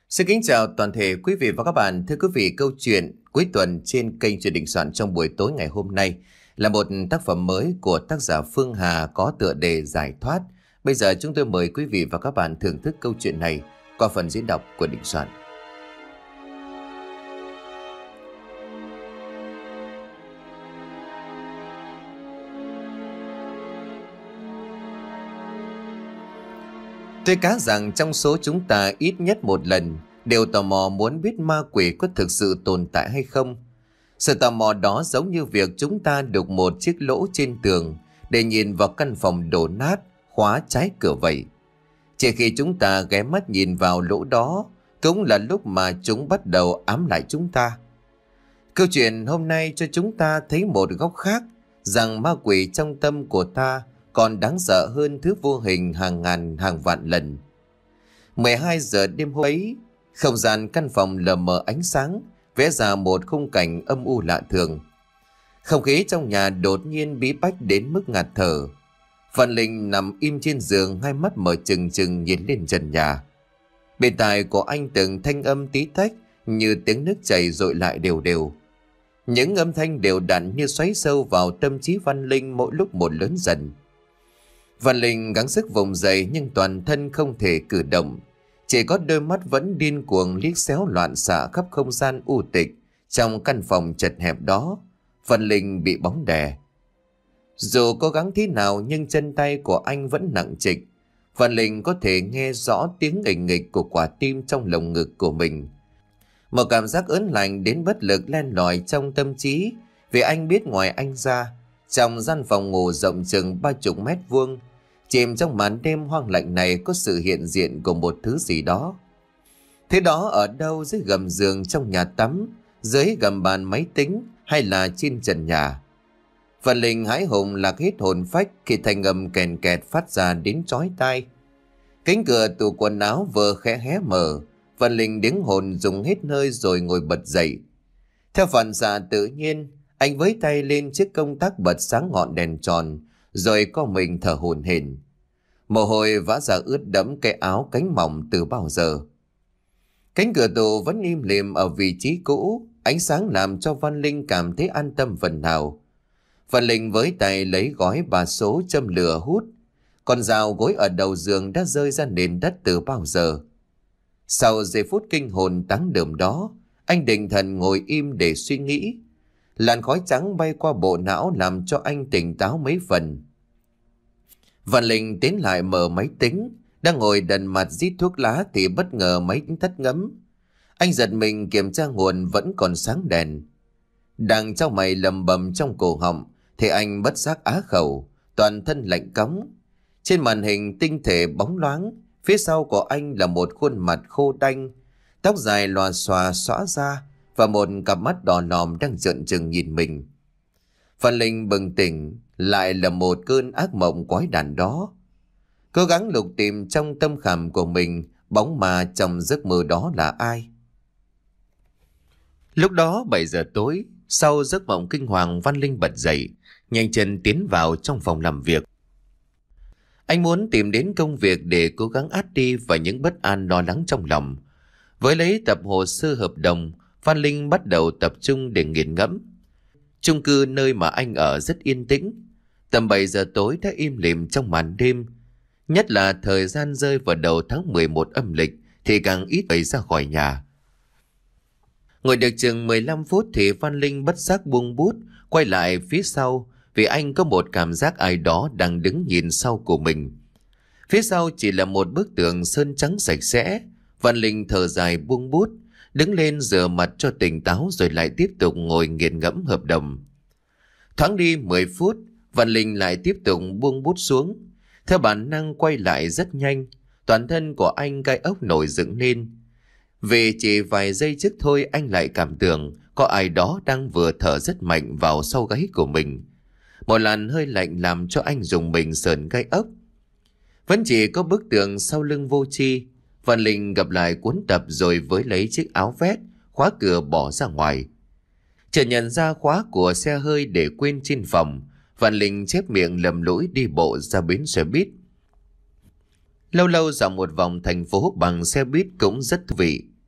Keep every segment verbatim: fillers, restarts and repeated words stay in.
Xin kính chào toàn thể quý vị và các bạn. Thưa quý vị, câu chuyện cuối tuần trên kênh Chuyện Đình Soạn trong buổi tối ngày hôm nay là một tác phẩm mới của tác giả Phương Hà có tựa đề Giải Thoát. Bây giờ chúng tôi mời quý vị và các bạn thưởng thức câu chuyện này qua phần diễn đọc của Đình Soạn. Tôi cá rằng trong số chúng ta ít nhất một lần đều tò mò muốn biết ma quỷ có thực sự tồn tại hay không. Sự tò mò đó giống như việc chúng ta đục một chiếc lỗ trên tường để nhìn vào căn phòng đổ nát, khóa trái cửa vậy. Chỉ khi chúng ta ghé mắt nhìn vào lỗ đó cũng là lúc mà chúng bắt đầu ám lại chúng ta. Câu chuyện hôm nay cho chúng ta thấy một góc khác, rằng ma quỷ trong tâm của ta còn đáng sợ hơn thứ vô hình hàng ngàn hàng vạn lần. mười hai giờ đêm hôm ấy, không gian căn phòng lờ mờ ánh sáng, vẽ ra một khung cảnh âm u lạ thường. Không khí trong nhà đột nhiên bí bách đến mức ngạt thở. Văn Linh nằm im trên giường, hai mắt mở trừng trừng nhìn lên trần nhà. Bên tai của anh từng thanh âm tí tách như tiếng nước chảy dội lại đều đều. Những âm thanh đều đặn như xoáy sâu vào tâm trí Văn Linh mỗi lúc một lớn dần. Văn Linh gắng sức vùng dậy nhưng toàn thân không thể cử động. Chỉ có đôi mắt vẫn điên cuồng liếc xéo loạn xạ khắp không gian u tịch trong căn phòng chật hẹp đó. Văn Linh bị bóng đè. Dù cố gắng thế nào nhưng chân tay của anh vẫn nặng trịch. Văn Linh có thể nghe rõ tiếng nghịch nghịch của quả tim trong lồng ngực của mình. Một cảm giác ớn lạnh đến bất lực len lỏi trong tâm trí, vì anh biết ngoài anh ra, trong gian phòng ngủ rộng chừng ba chục mét vuông, chìm trong màn đêm hoang lạnh này có sự hiện diện của một thứ gì đó. Thế đó ở đâu, dưới gầm giường trong nhà tắm, dưới gầm bàn máy tính hay là trên trần nhà? Văn Linh hãi hùng lạc hết hồn phách khi thanh âm kèn kẹt phát ra đến chói tai. Cánh cửa tủ quần áo vừa khẽ hé mở, Văn Linh điếng hồn dùng hết hơi rồi ngồi bật dậy. Theo phản xạ tự nhiên, anh với tay lên chiếc công tắc bật sáng ngọn đèn tròn, rồi co mình thở hổn hển. Mồ hôi vã ra ướt đẫm cái áo cánh mỏng từ bao giờ. Cánh cửa tủ vẫn im lìm ở vị trí cũ, ánh sáng làm cho Văn Linh cảm thấy an tâm phần nào. Văn Linh với tay lấy gói bà số châm lửa hút, con dao gối ở đầu giường đã rơi ra nền đất từ bao giờ. Sau giây phút kinh hồn táng đờm đó, anh định thần ngồi im để suy nghĩ. Làn khói trắng bay qua bộ não làm cho anh tỉnh táo mấy phần. Văn Linh tiến lại mở máy tính, đang ngồi đần mặt rít thuốc lá thì bất ngờ máy tính tắt ngấm. Anh giật mình kiểm tra nguồn vẫn còn sáng đèn. Đang trao mày lầm bầm trong cổ họng thì anh bất giác á khẩu, toàn thân lạnh cóng. Trên màn hình tinh thể bóng loáng, phía sau của anh là một khuôn mặt khô đanh, tóc dài lòa xòa xõa ra và một cặp mắt đỏ lòm đang trợn trừng nhìn mình. Văn Linh bừng tỉnh, lại là một cơn ác mộng quái đản đó. Cố gắng lục tìm trong tâm khảm của mình bóng ma trong giấc mơ đó là ai. Lúc đó bảy giờ tối, sau giấc mộng kinh hoàng, Văn Linh bật dậy, nhanh chân tiến vào trong phòng làm việc. Anh muốn tìm đến công việc để cố gắng át đi và những bất an lo lắng trong lòng. Với lấy tập hồ sơ hợp đồng, Văn Linh bắt đầu tập trung để nghiền ngẫm. Chung cư nơi mà anh ở rất yên tĩnh. Tầm bảy giờ tối đã im lìm trong màn đêm. Nhất là thời gian rơi vào đầu tháng mười một âm lịch thì càng ít phải ra khỏi nhà. Ngồi được chừng mười lăm phút thì Văn Linh bất giác buông bút, quay lại phía sau vì anh có một cảm giác ai đó đang đứng nhìn sau của mình. Phía sau chỉ là một bức tường sơn trắng sạch sẽ. Văn Linh thở dài buông bút, đứng lên rửa mặt cho tỉnh táo rồi lại tiếp tục ngồi nghiền ngẫm hợp đồng. Thoáng đi mười phút, Văn Linh lại tiếp tục buông bút xuống. Theo bản năng quay lại rất nhanh, toàn thân của anh gai ốc nổi dựng lên. Vì chỉ vài giây trước thôi anh lại cảm tưởng có ai đó đang vừa thở rất mạnh vào sau gáy của mình. Một làn hơi lạnh làm cho anh rùng mình sờn gai ốc. Vẫn chỉ có bức tường sau lưng vô tri. Văn Linh gặp lại cuốn tập rồi với lấy chiếc áo vest, khóa cửa bỏ ra ngoài. Chợt nhận ra khóa của xe hơi để quên trên phòng, Văn Linh chép miệng lầm lũi đi bộ ra bến xe buýt. Lâu lâu dạo một vòng thành phố bằng xe buýt cũng rất thú vị.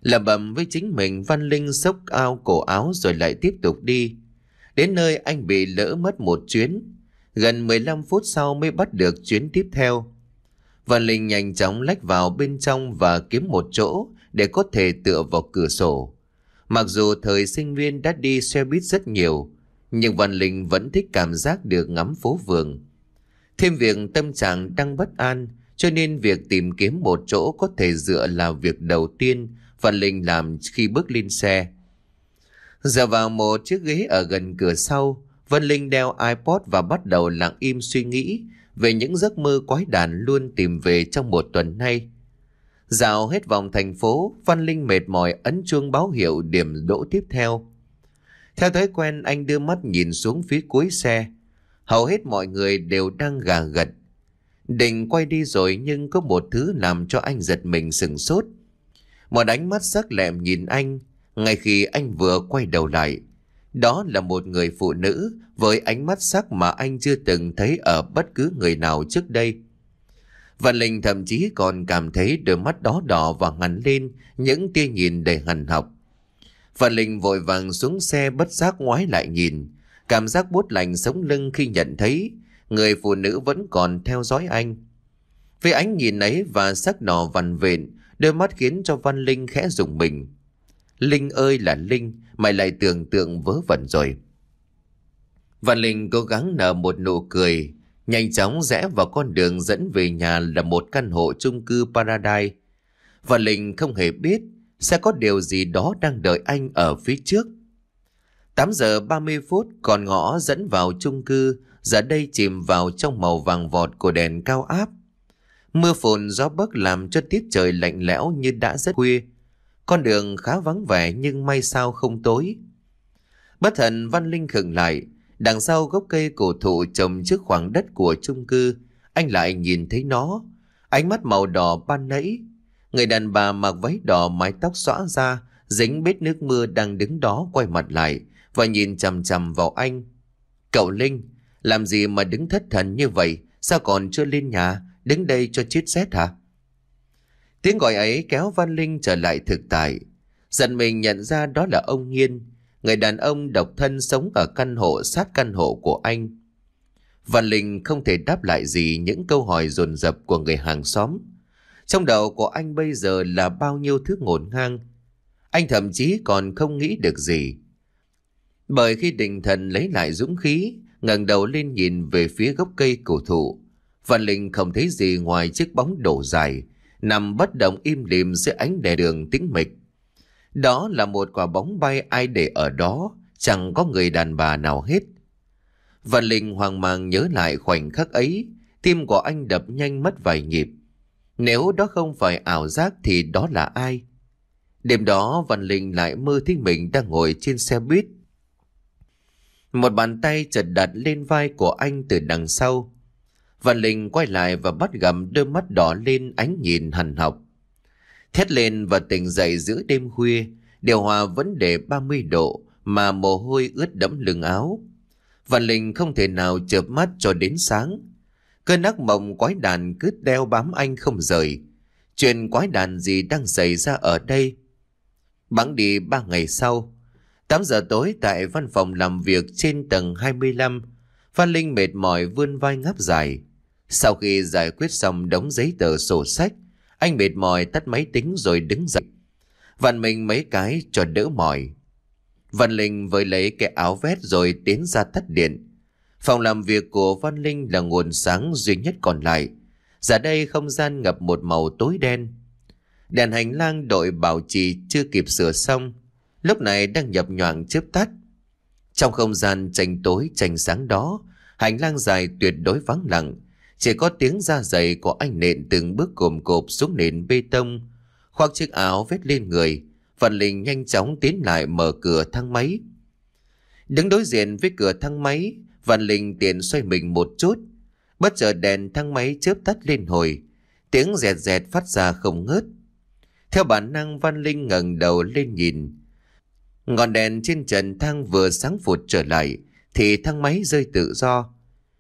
Lẩm bẩm với chính mình, Văn Linh xốc ao cổ áo rồi lại tiếp tục đi. Đến nơi anh bị lỡ mất một chuyến. Gần mười lăm phút sau mới bắt được chuyến tiếp theo. Văn Linh nhanh chóng lách vào bên trong và kiếm một chỗ để có thể tựa vào cửa sổ. Mặc dù thời sinh viên đã đi xe buýt rất nhiều, nhưng Văn Linh vẫn thích cảm giác được ngắm phố phường. Thêm việc tâm trạng đang bất an, cho nên việc tìm kiếm một chỗ có thể dựa là việc đầu tiên Văn Linh làm khi bước lên xe. Dựa vào một chiếc ghế ở gần cửa sau, Văn Linh đeo iPod và bắt đầu lặng im suy nghĩ về những giấc mơ quái đản luôn tìm về trong một tuần nay. Dạo hết vòng thành phố, Văn Linh mệt mỏi ấn chuông báo hiệu điểm đỗ tiếp theo. Theo thói quen, anh đưa mắt nhìn xuống phía cuối xe. Hầu hết mọi người đều đang gà gật. Định quay đi rồi, nhưng có một thứ làm cho anh giật mình sửng sốt. Một ánh mắt sắc lẹm nhìn anh ngay khi anh vừa quay đầu lại. Đó là một người phụ nữ với ánh mắt sắc mà anh chưa từng thấy ở bất cứ người nào trước đây. Văn Linh thậm chí còn cảm thấy đôi mắt đó đỏ và hằn lên những tia nhìn đầy hằn học. Văn Linh vội vàng xuống xe, bất giác ngoái lại nhìn. Cảm giác buốt lạnh sống lưng khi nhận thấy người phụ nữ vẫn còn theo dõi anh. Với ánh nhìn ấy và sắc đỏ vằn vện, đôi mắt khiến cho Văn Linh khẽ rùng mình. Linh ơi là Linh, mày lại tưởng tượng vớ vẩn rồi. Văn Linh cố gắng nở một nụ cười, nhanh chóng rẽ vào con đường dẫn về nhà là một căn hộ chung cư Paradise. Văn Linh không hề biết sẽ có điều gì đó đang đợi anh ở phía trước. tám giờ ba mươi phút, con ngõ dẫn vào chung cư giờ đây chìm vào trong màu vàng vọt của đèn cao áp. Mưa phùn gió bấc làm cho tiết trời lạnh lẽo như đã rất khuya. Con đường khá vắng vẻ nhưng may sao không tối. Bất thần Văn Linh khựng lại. Đằng sau gốc cây cổ thụ trồng trước khoảng đất của chung cư, anh lại nhìn thấy nó. Ánh mắt màu đỏ ban nãy. Người đàn bà mặc váy đỏ, mái tóc xõa ra, dính bết nước mưa đang đứng đó quay mặt lại và nhìn chằm chằm vào anh. Cậu Linh, làm gì mà đứng thất thần như vậy? Sao còn chưa lên nhà? Đứng đây cho chết rét hả? Tiếng gọi ấy kéo Văn Linh trở lại thực tại. Dần mình nhận ra đó là ông Nghiên, người đàn ông độc thân sống ở căn hộ sát căn hộ của anh. Văn Linh không thể đáp lại gì những câu hỏi dồn dập của người hàng xóm. Trong đầu của anh bây giờ là bao nhiêu thứ ngổn ngang. Anh thậm chí còn không nghĩ được gì. Bởi khi định thần lấy lại dũng khí, ngẩng đầu lên nhìn về phía gốc cây cổ thụ, Văn Linh không thấy gì ngoài chiếc bóng đổ dài nằm bất động im lìm dưới ánh đèn đường tĩnh mịch. Đó là một quả bóng bay, ai để ở đó, chẳng có người đàn bà nào hết. Văn Linh hoang mang nhớ lại khoảnh khắc ấy, tim của anh đập nhanh mất vài nhịp. Nếu đó không phải ảo giác thì đó là ai? Đêm đó Văn Linh lại mơ thấy mình đang ngồi trên xe buýt. Một bàn tay chợt đặt lên vai của anh từ đằng sau. Văn Linh quay lại và bắt gặp đôi mắt đỏ lên ánh nhìn hằn học. Thét lên và tỉnh dậy giữa đêm khuya, điều hòa vẫn để ba mươi độ mà mồ hôi ướt đẫm lưng áo. Văn Linh không thể nào chợp mắt cho đến sáng. Cơn ác mộng quái đàn cứ đeo bám anh không rời. Chuyện quái đàn gì đang xảy ra ở đây? Bẵng đi ba ngày sau, tám giờ tối tại văn phòng làm việc trên tầng hai mươi lăm, Văn Linh mệt mỏi vươn vai ngáp dài. Sau khi giải quyết xong đống giấy tờ sổ sách, anh mệt mỏi tắt máy tính rồi đứng dậy, vặn mình mấy cái cho đỡ mỏi. Văn Linh với lấy cái áo vest rồi tiến ra tắt điện. Phòng làm việc của Văn Linh là nguồn sáng duy nhất còn lại. Giờ đây không gian ngập một màu tối đen. Đèn hành lang đội bảo trì chưa kịp sửa xong, lúc này đang nhập nhoạng chớp tắt. Trong không gian tranh tối tranh sáng đó, hành lang dài tuyệt đối vắng lặng. Chỉ có tiếng da giày của anh nện từng bước cồm cộp xuống nền bê tông. Khoác chiếc áo vét lên người, Văn Linh nhanh chóng tiến lại mở cửa thang máy. Đứng đối diện với cửa thang máy, Văn Linh tiện xoay mình một chút. Bất chợt đèn thang máy chớp tắt lên hồi, tiếng rẹt rẹt phát ra không ngớt. Theo bản năng Văn Linh ngẩng đầu lên nhìn. Ngọn đèn trên trần thang vừa sáng phụt trở lại thì thang máy rơi tự do.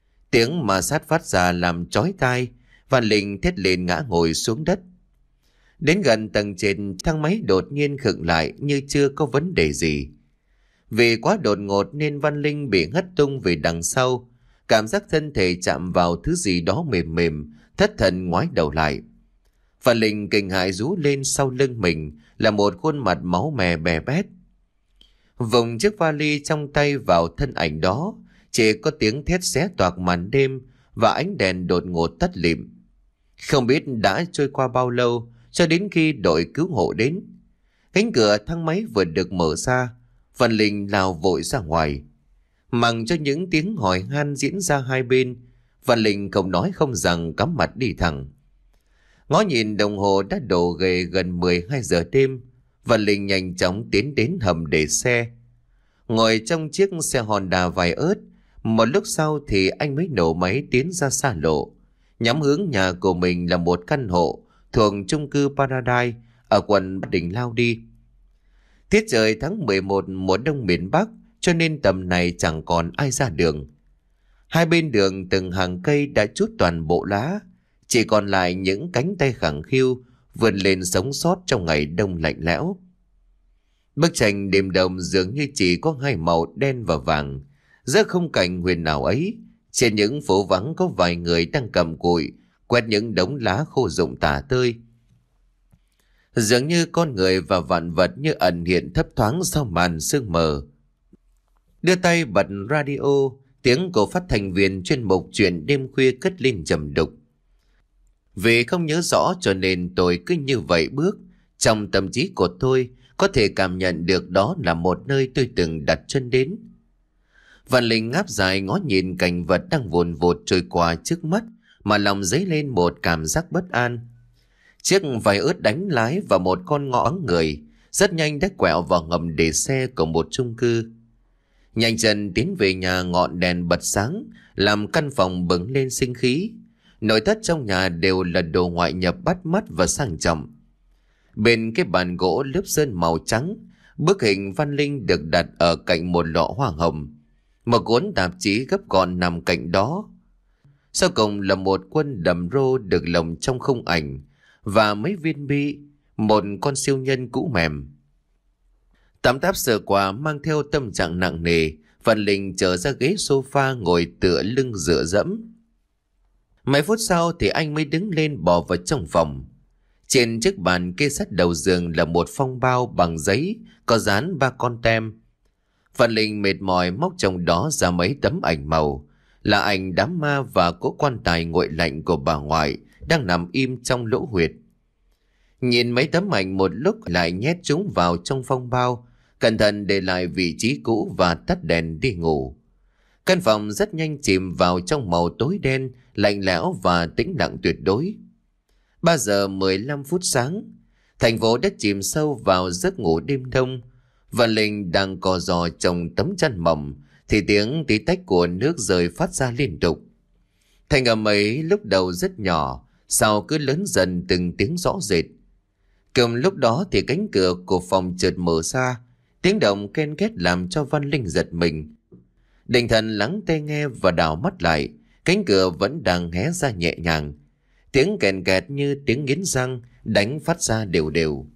Tiếng ma sát phát ra làm chói tai. Văn Linh thét lên ngã ngồi xuống đất. Đến gần tầng trên, thang máy đột nhiên khựng lại như chưa có vấn đề gì. Vì quá đột ngột nên Văn Linh bị hất tung về đằng sau. Cảm giác thân thể chạm vào thứ gì đó mềm mềm, thất thần ngoái đầu lại. Văn Linh kinh hãi rú lên, sau lưng mình là một khuôn mặt máu me bè bét. Vùng chiếc vali trong tay vào thân ảnh đó, chỉ có tiếng thét xé toạc màn đêm và ánh đèn đột ngột tắt lịm. Không biết đã trôi qua bao lâu cho đến khi đội cứu hộ đến. Cánh cửa thang máy vừa được mở ra, Văn Linh lao vội ra ngoài. Mặc cho những tiếng hỏi han diễn ra hai bên, Văn Linh không nói không rằng cắm mặt đi thẳng. Ngó nhìn đồng hồ đã đổ ghề gần mười hai giờ đêm, Văn Linh nhanh chóng tiến đến hầm để xe. Ngồi trong chiếc xe Honda vài ớt, một lúc sau thì anh mới nổ máy tiến ra xa lộ, nhắm hướng nhà của mình là một căn hộ thuộc chung cư Paradise ở quận Ba Đình lao đi. Tiết trời tháng mười một mùa đông miền Bắc, cho nên tầm này chẳng còn ai ra đường. Hai bên đường từng hàng cây đã trút toàn bộ lá, chỉ còn lại những cánh tay khẳng khiu vươn lên sống sót trong ngày đông lạnh lẽo. Bức tranh đêm đông dường như chỉ có hai màu đen và vàng. Giữa khung cảnh huyền ảo ấy, trên những phố vắng có vài người đang cầm cụi quét những đống lá khô rụng tả tơi. Dường như con người và vạn vật như ẩn hiện thấp thoáng sau màn sương mờ. Đưa tay bật radio, tiếng của phát thanh viên chuyên mục chuyện đêm khuya cất lên trầm đục. Vì không nhớ rõ cho nên tôi cứ như vậy bước. Trong tâm trí của tôi có thể cảm nhận được đó là một nơi tôi từng đặt chân đến. Văn Linh ngáp dài ngó nhìn cảnh vật đang vồn vột trôi qua trước mắt mà lòng dấy lên một cảm giác bất an. Chiếc vài ớt đánh lái vào một con ngõ người, rất nhanh đã quẹo vào ngầm để xe của một chung cư. Nhanh chân tiến về nhà, ngọn đèn bật sáng làm căn phòng bừng lên sinh khí. Nội thất trong nhà đều là đồ ngoại nhập bắt mắt và sang trọng. Bên cái bàn gỗ lớp sơn màu trắng, bức hình Văn Linh được đặt ở cạnh một lọ hoa hồng. Một cuốn tạp chí gấp gọn nằm cạnh đó. Sau cùng là một quân đầm rô được lồng trong khung ảnh và mấy viên bi, một con siêu nhân cũ mềm. Tạm táp sờ qua mang theo tâm trạng nặng nề, Văn Linh trở ra ghế sofa ngồi tựa lưng dựa dẫm. Mấy phút sau thì anh mới đứng lên bỏ vào trong phòng. Trên chiếc bàn kê sát đầu giường là một phong bao bằng giấy có dán ba con tem. Văn Linh mệt mỏi móc trong đó ra mấy tấm ảnh màu, là ảnh đám ma và cỗ quan tài nguội lạnh của bà ngoại đang nằm im trong lỗ huyệt. Nhìn mấy tấm ảnh một lúc lại nhét chúng vào trong phong bao, cẩn thận để lại vị trí cũ và tắt đèn đi ngủ. Căn phòng rất nhanh chìm vào trong màu tối đen, lạnh lẽo và tĩnh lặng tuyệt đối. Ba giờ mười lăm phút sáng, thành phố đã chìm sâu vào giấc ngủ đêm đông. Văn Linh đang co giò trong tấm chăn mỏng thì tiếng tí tách của nước rơi phát ra liên tục. Thành âm ấy lúc đầu rất nhỏ, sau cứ lớn dần từng tiếng rõ rệt. Cùng lúc đó thì cánh cửa của phòng chợt mở ra, tiếng động ken két làm cho Văn Linh giật mình. Định thần lắng tai nghe và đảo mắt lại, cánh cửa vẫn đang hé ra nhẹ nhàng. Tiếng kèn kẹt như tiếng nghiến răng đánh phát ra đều đều.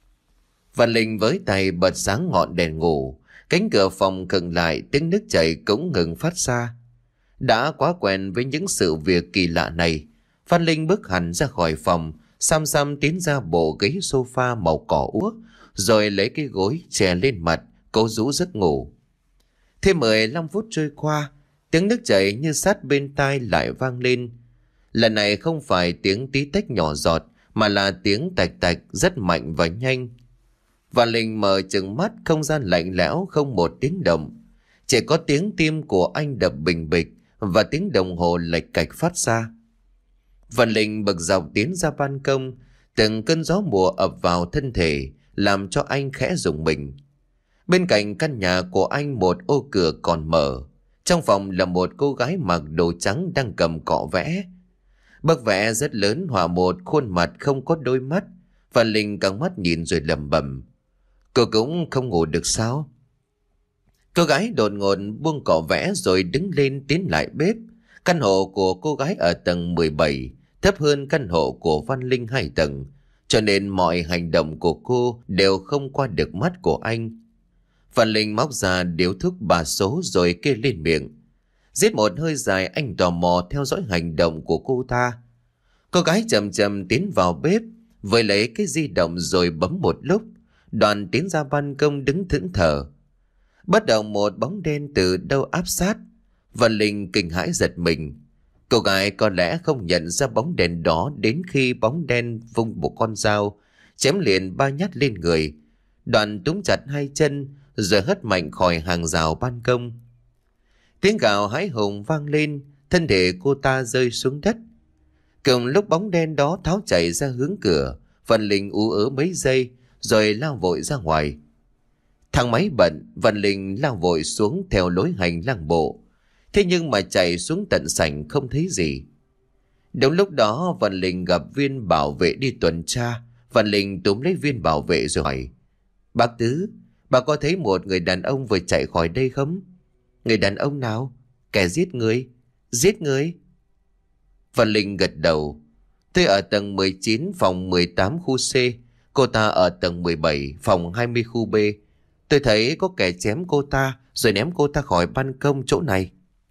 Văn Linh với tay bật sáng ngọn đèn ngủ, cánh cửa phòng khựng lại, tiếng nước chảy cũng ngừng phát ra. Đã quá quen với những sự việc kỳ lạ này, Văn Linh bước hẳn ra khỏi phòng, xăm xăm tiến ra bộ ghế sofa màu cỏ úa, rồi lấy cái gối chè lên mặt, cố rũ giấc ngủ. Thêm mười lăm phút trôi qua, tiếng nước chảy như sát bên tai lại vang lên. Lần này không phải tiếng tí tách nhỏ giọt, mà là tiếng tạch tạch rất mạnh và nhanh. Văn Linh mở trừng mắt, không gian lạnh lẽo không một tiếng động. Chỉ có tiếng tim của anh đập bình bịch và tiếng đồng hồ lệch cạch phát ra. Văn Linh bực dọc tiến ra ban công, từng cơn gió mùa ập vào thân thể, làm cho anh khẽ rùng mình. Bên cạnh căn nhà của anh một ô cửa còn mở. Trong phòng là một cô gái mặc đồ trắng đang cầm cọ vẽ. Bức vẽ rất lớn họa một khuôn mặt không có đôi mắt. Văn Linh căng mắt nhìn rồi lẩm bẩm: cô cũng không ngủ được sao? Cô gái đột ngột buông cọ vẽ rồi đứng lên tiến lại bếp. Căn hộ của cô gái ở tầng mười bảy, thấp hơn căn hộ của Văn Linh hai tầng, cho nên mọi hành động của cô đều không qua được mắt của anh. Văn Linh móc ra điếu thuốc ba số rồi kê lên miệng. Giết một hơi dài, anh tò mò theo dõi hành động của cô ta. Cô gái chậm chậm tiến vào bếp, với lấy cái di động rồi bấm một lúc. Đoàn tiến ra ban công đứng thẫn thờ. Bắt đầu một bóng đen từ đâu áp sát. Văn Linh kinh hãi giật mình. Cô gái có lẽ không nhận ra bóng đèn đó đến khi bóng đen vung một con dao, chém liền ba nhát lên người. Đoàn túm chặt hai chân rồi hất mạnh khỏi hàng rào ban công. Tiếng gào hãi hùng vang lên, thân thể cô ta rơi xuống đất. Cùng lúc bóng đen đó tháo chạy ra hướng cửa, Văn Linh ú ớ mấy giây rồi lao vội ra ngoài. Thang máy bận, Văn Linh lao vội xuống theo lối hành lang bộ. Thế nhưng mà chạy xuống tận sảnh không thấy gì. Đúng lúc đó Văn Linh gặp viên bảo vệ đi tuần tra. Văn Linh túm lấy viên bảo vệ rồi hỏi: "Bác Tứ, bà có thấy một người đàn ông vừa chạy khỏi đây không?" "Người đàn ông nào?" "Kẻ giết người." "Giết người?" Văn Linh gật đầu. "Tôi ở tầng mười chín phòng mười tám khu C. Cô ta ở tầng mười bảy phòng hai mươi khu B. Tôi thấy có kẻ chém cô ta rồi ném cô ta khỏi ban công chỗ này."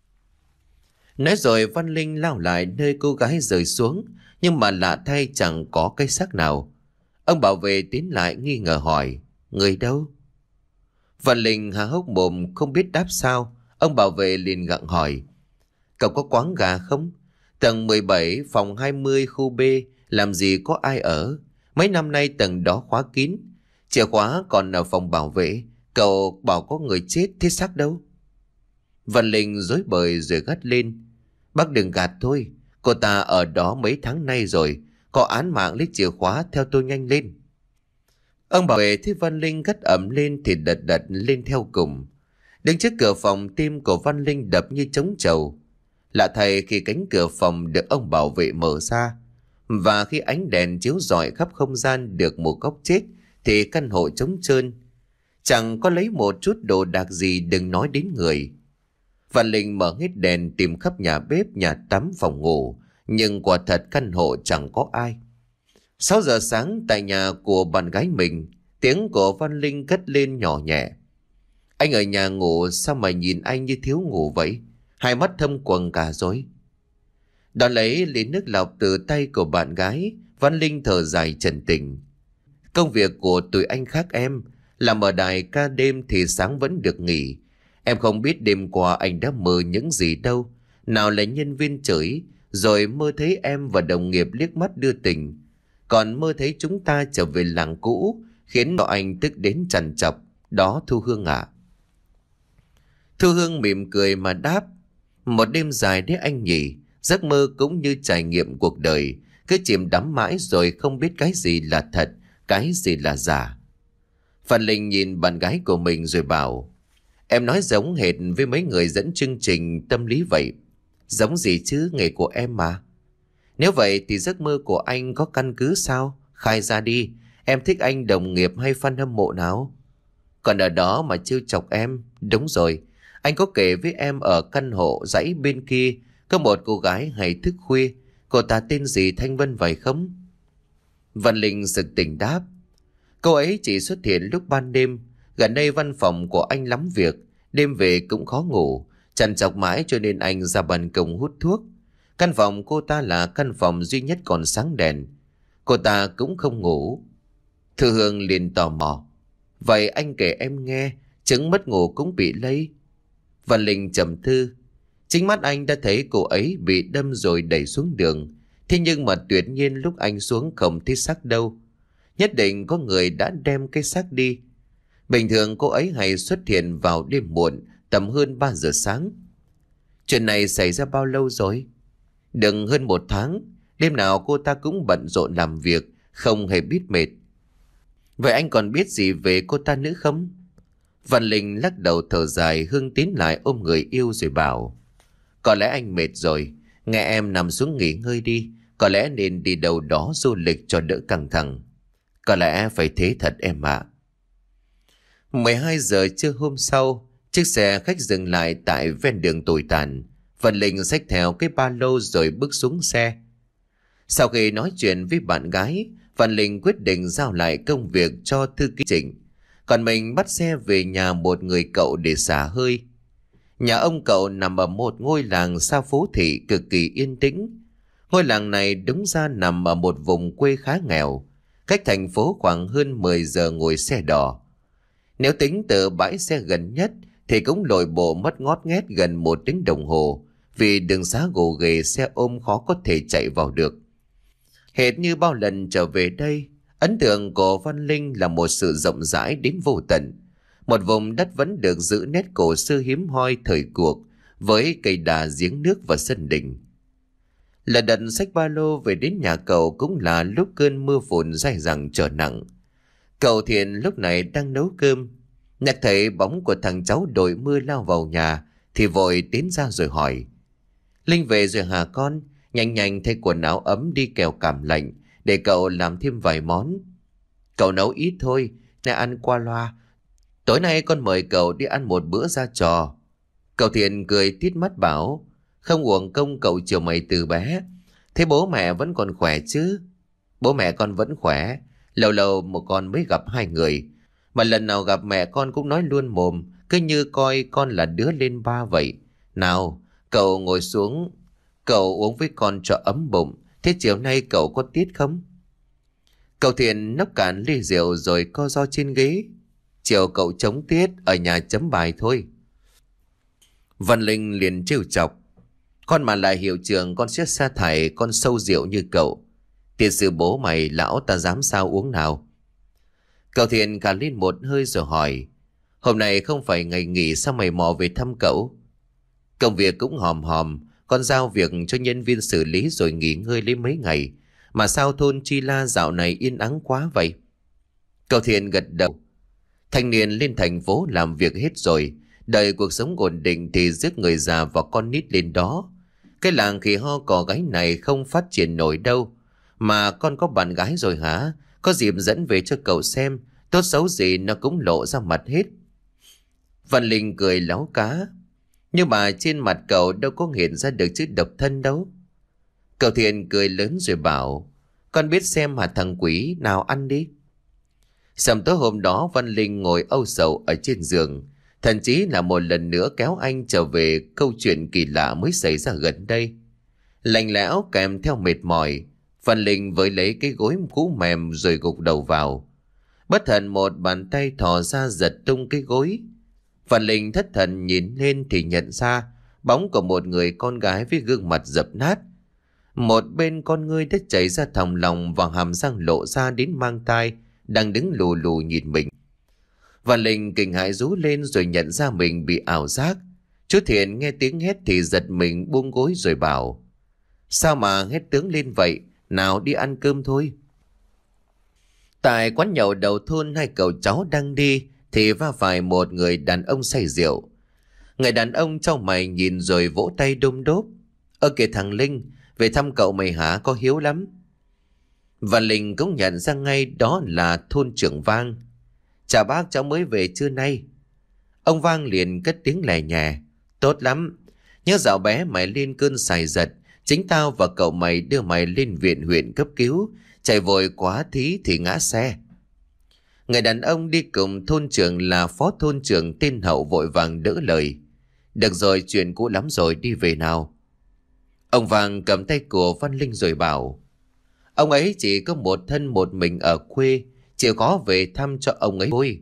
Nói rồi Văn Linh lao lại nơi cô gái rơi xuống, nhưng mà lạ thay chẳng có cái xác nào. Ông bảo vệ tiến lại nghi ngờ hỏi: "Người đâu?" Văn Linh há hốc mồm không biết đáp sao. Ông bảo vệ liền gặng hỏi: "Cậu có quán gà không? Tầng mười bảy phòng hai mươi khu B làm gì có ai ở. Mấy năm nay tầng đó khóa kín. Chìa khóa còn ở phòng bảo vệ. Cậu bảo có người chết, thế xác đâu?" Văn Linh rối bời rồi gắt lên: "Bác đừng gạt thôi. Cô ta ở đó mấy tháng nay rồi. Có án mạng, lấy chìa khóa theo tôi nhanh lên." Ông bảo vệ thấy Văn Linh gắt ẩm lên thì đật đật lên theo cùng. Đứng trước cửa phòng, tim của Văn Linh đập như trống trầu. Lạ thay khi cánh cửa phòng được ông bảo vệ mở ra, và khi ánh đèn chiếu rọi khắp không gian được một góc chết, thì căn hộ trống trơn. Chẳng có lấy một chút đồ đạc gì, đừng nói đến người. Văn Linh mở hết đèn tìm khắp nhà bếp, nhà tắm, phòng ngủ, nhưng quả thật căn hộ chẳng có ai. Sáu giờ sáng tại nhà của bạn gái mình, tiếng của Văn Linh cất lên nhỏ nhẹ: "Anh ở nhà ngủ, sao mà nhìn anh như thiếu ngủ vậy? Hai mắt thâm quầng cả rồi." Đón lấy ly nước lọc từ tay của bạn gái, Văn Linh thở dài trần tình: "Công việc của tụi anh khác em. Làm ở đài ca đêm thì sáng vẫn được nghỉ. Em không biết đêm qua anh đã mơ những gì đâu. Nào là nhân viên chửi, rồi mơ thấy em và đồng nghiệp liếc mắt đưa tình. Còn mơ thấy chúng ta trở về làng cũ, khiến bọn anh tức đến trằn trọc. Đó Thu Hương ạ." Thu Hương mỉm cười mà đáp: "Một đêm dài đấy anh nhỉ. Giấc mơ cũng như trải nghiệm cuộc đời, cứ chìm đắm mãi rồi không biết cái gì là thật, cái gì là giả." Phan Linh nhìn bạn gái của mình rồi bảo: "Em nói giống hệt với mấy người dẫn chương trình tâm lý vậy." "Giống gì chứ, nghề của em mà." "Nếu vậy thì giấc mơ của anh có căn cứ sao? Khai ra đi. Em thích anh đồng nghiệp hay fan hâm mộ nào?" "Còn ở đó mà trêu chọc em." "Đúng rồi. Anh có kể với em ở căn hộ dãy bên kia có một cô gái hay thức khuya. Cô ta tên gì, Thanh Vân vậy không?" Văn Linh sực tỉnh đáp: "Cô ấy chỉ xuất hiện lúc ban đêm. Gần đây văn phòng của anh lắm việc, đêm về cũng khó ngủ, trằn trọc mãi cho nên anh ra ban công hút thuốc. Căn phòng cô ta là căn phòng duy nhất còn sáng đèn. Cô ta cũng không ngủ." Thư Hương liền tò mò: "Vậy anh kể em nghe, chứng mất ngủ cũng bị lây." Văn Linh trầm tư: "Chính mắt anh đã thấy cô ấy bị đâm rồi đẩy xuống đường. Thế nhưng mà tuyệt nhiên lúc anh xuống không thấy xác đâu. Nhất định có người đã đem cái xác đi. Bình thường cô ấy hay xuất hiện vào đêm muộn, tầm hơn ba giờ sáng." "Chuyện này xảy ra bao lâu rồi?" "Đừng hơn một tháng. Đêm nào cô ta cũng bận rộn làm việc, không hề biết mệt." "Vậy anh còn biết gì về cô ta nữa không?" Văn Linh lắc đầu thở dài, Hương tiến lại ôm người yêu rồi bảo: "Có lẽ anh mệt rồi. Nghe em nằm xuống nghỉ ngơi đi. Có lẽ nên đi đâu đó du lịch cho đỡ căng thẳng." "Có lẽ phải thế thật em ạ." mười hai giờ trưa hôm sau, chiếc xe khách dừng lại tại ven đường tồi tàn. Văn Linh xách theo cái ba lô rồi bước xuống xe. Sau khi nói chuyện với bạn gái, Văn Linh quyết định giao lại công việc cho thư ký Trịnh, còn mình bắt xe về nhà một người cậu để xả hơi. Nhà ông cậu nằm ở một ngôi làng xa phố thị cực kỳ yên tĩnh. Ngôi làng này đúng ra nằm ở một vùng quê khá nghèo, cách thành phố khoảng hơn mười giờ ngồi xe đò. Nếu tính từ bãi xe gần nhất thì cũng lội bộ mất ngót nghét gần một tiếng đồng hồ, vì đường xá gồ ghề, xe ôm khó có thể chạy vào được. Hệt như bao lần trở về đây, ấn tượng của Văn Linh là một sự rộng rãi đến vô tận. Một vùng đất vẫn được giữ nét cổ xưa hiếm hoi thời cuộc, với cây đà, giếng nước và sân đình. Là đặt xách ba lô về đến nhà cậu cũng là lúc cơn mưa phùn dai dẳng trở nặng. Cậu Thiện lúc này đang nấu cơm, nhặt thấy bóng của thằng cháu đội mưa lao vào nhà thì vội tiến ra rồi hỏi: Linh về rồi hả con? Nhanh nhanh thay quần áo ấm đi kẻo cảm lạnh, để cậu làm thêm vài món. Cậu nấu ít thôi, nè ăn qua loa. Tối nay con mời cậu đi ăn một bữa ra trò. Cậu Thiện cười tít mắt bảo: Không uổng công cậu chiều mày từ bé. Thế bố mẹ vẫn còn khỏe chứ? Bố mẹ con vẫn khỏe. Lâu lâu một con mới gặp hai người, mà lần nào gặp mẹ con cũng nói luôn mồm, cứ như coi con là đứa lên ba vậy. Nào, cậu ngồi xuống, cậu uống với con cho ấm bụng. Thế chiều nay cậu có tiết không? Cậu Thiện nốc cạn ly rượu rồi co ro trên ghế. Chiều cậu chống tiết, ở nhà chấm bài thôi. Văn Linh liền trêu chọc: Con mà là hiệu trưởng con sẽ sa thải con sâu rượu như cậu. Tiền sư bố mày lão ta dám sao uống nào? Cậu Thiện cả lên một hơi rồi hỏi: Hôm nay không phải ngày nghỉ sao mày mò về thăm cậu? Công việc cũng hòm hòm, con giao việc cho nhân viên xử lý rồi nghỉ ngơi lấy mấy ngày. Mà sao thôn Chi La dạo này yên ắng quá vậy? Cậu Thiện gật đầu: Thanh niên lên thành phố làm việc hết rồi, đợi cuộc sống ổn định thì rước người già và con nít lên đó. Cái làng khỉ ho cò gáy này không phát triển nổi đâu. Mà con có bạn gái rồi hả? Có dịp dẫn về cho cậu xem, tốt xấu gì nó cũng lộ ra mặt hết. Văn Linh cười láo cá: Nhưng mà trên mặt cậu đâu có hiện ra được chữ độc thân đâu. Cậu Thiện cười lớn rồi bảo: Con biết xem hả thằng quỷ, nào ăn đi. Sầm tối hôm đó Văn Linh ngồi âu sầu ở trên giường, thậm chí là một lần nữa kéo anh trở về câu chuyện kỳ lạ mới xảy ra gần đây. Lạnh lẽo kèm theo mệt mỏi, Văn Linh với lấy cái gối cũ mềm rồi gục đầu vào. Bất thần một bàn tay thò ra giật tung cái gối. Văn Linh thất thần nhìn lên thì nhận ra bóng của một người con gái với gương mặt dập nát. Một bên con ngươi đã chảy ra thòng lòng và hàm răng lộ ra đến mang tai, đang đứng lù lù nhìn mình. Văn Linh kinh hãi rú lên rồi nhận ra mình bị ảo giác. Chú Thiện nghe tiếng hét thì giật mình buông gối rồi bảo: Sao mà hét tướng lên vậy? Nào đi ăn cơm thôi. Tại quán nhậu đầu thôn hai cậu cháu đang đi thì va phải một người đàn ông say rượu. Người đàn ông trong mày nhìn rồi vỗ tay đôm đốp: Ơ kìa thằng Linh, về thăm cậu mày hả, có hiếu lắm. Và Linh cũng nhận ra ngay đó là thôn trưởng Vang. Chào bác, cháu mới về trưa nay. Ông Vang liền cất tiếng lè nhè: Tốt lắm, nhớ dạo bé mày lên cơn sài giật, chính tao và cậu mày đưa mày lên viện huyện cấp cứu, chạy vội quá thí thì ngã xe. Người đàn ông đi cùng thôn trưởng là phó thôn trưởng tên Hậu vội vàng đỡ lời: Được rồi, chuyện cũ lắm rồi, đi về nào. Ông Vàng cầm tay của Văn Linh rồi bảo: Ông ấy chỉ có một thân một mình ở quê, chịu khó về thăm cho ông ấy vui.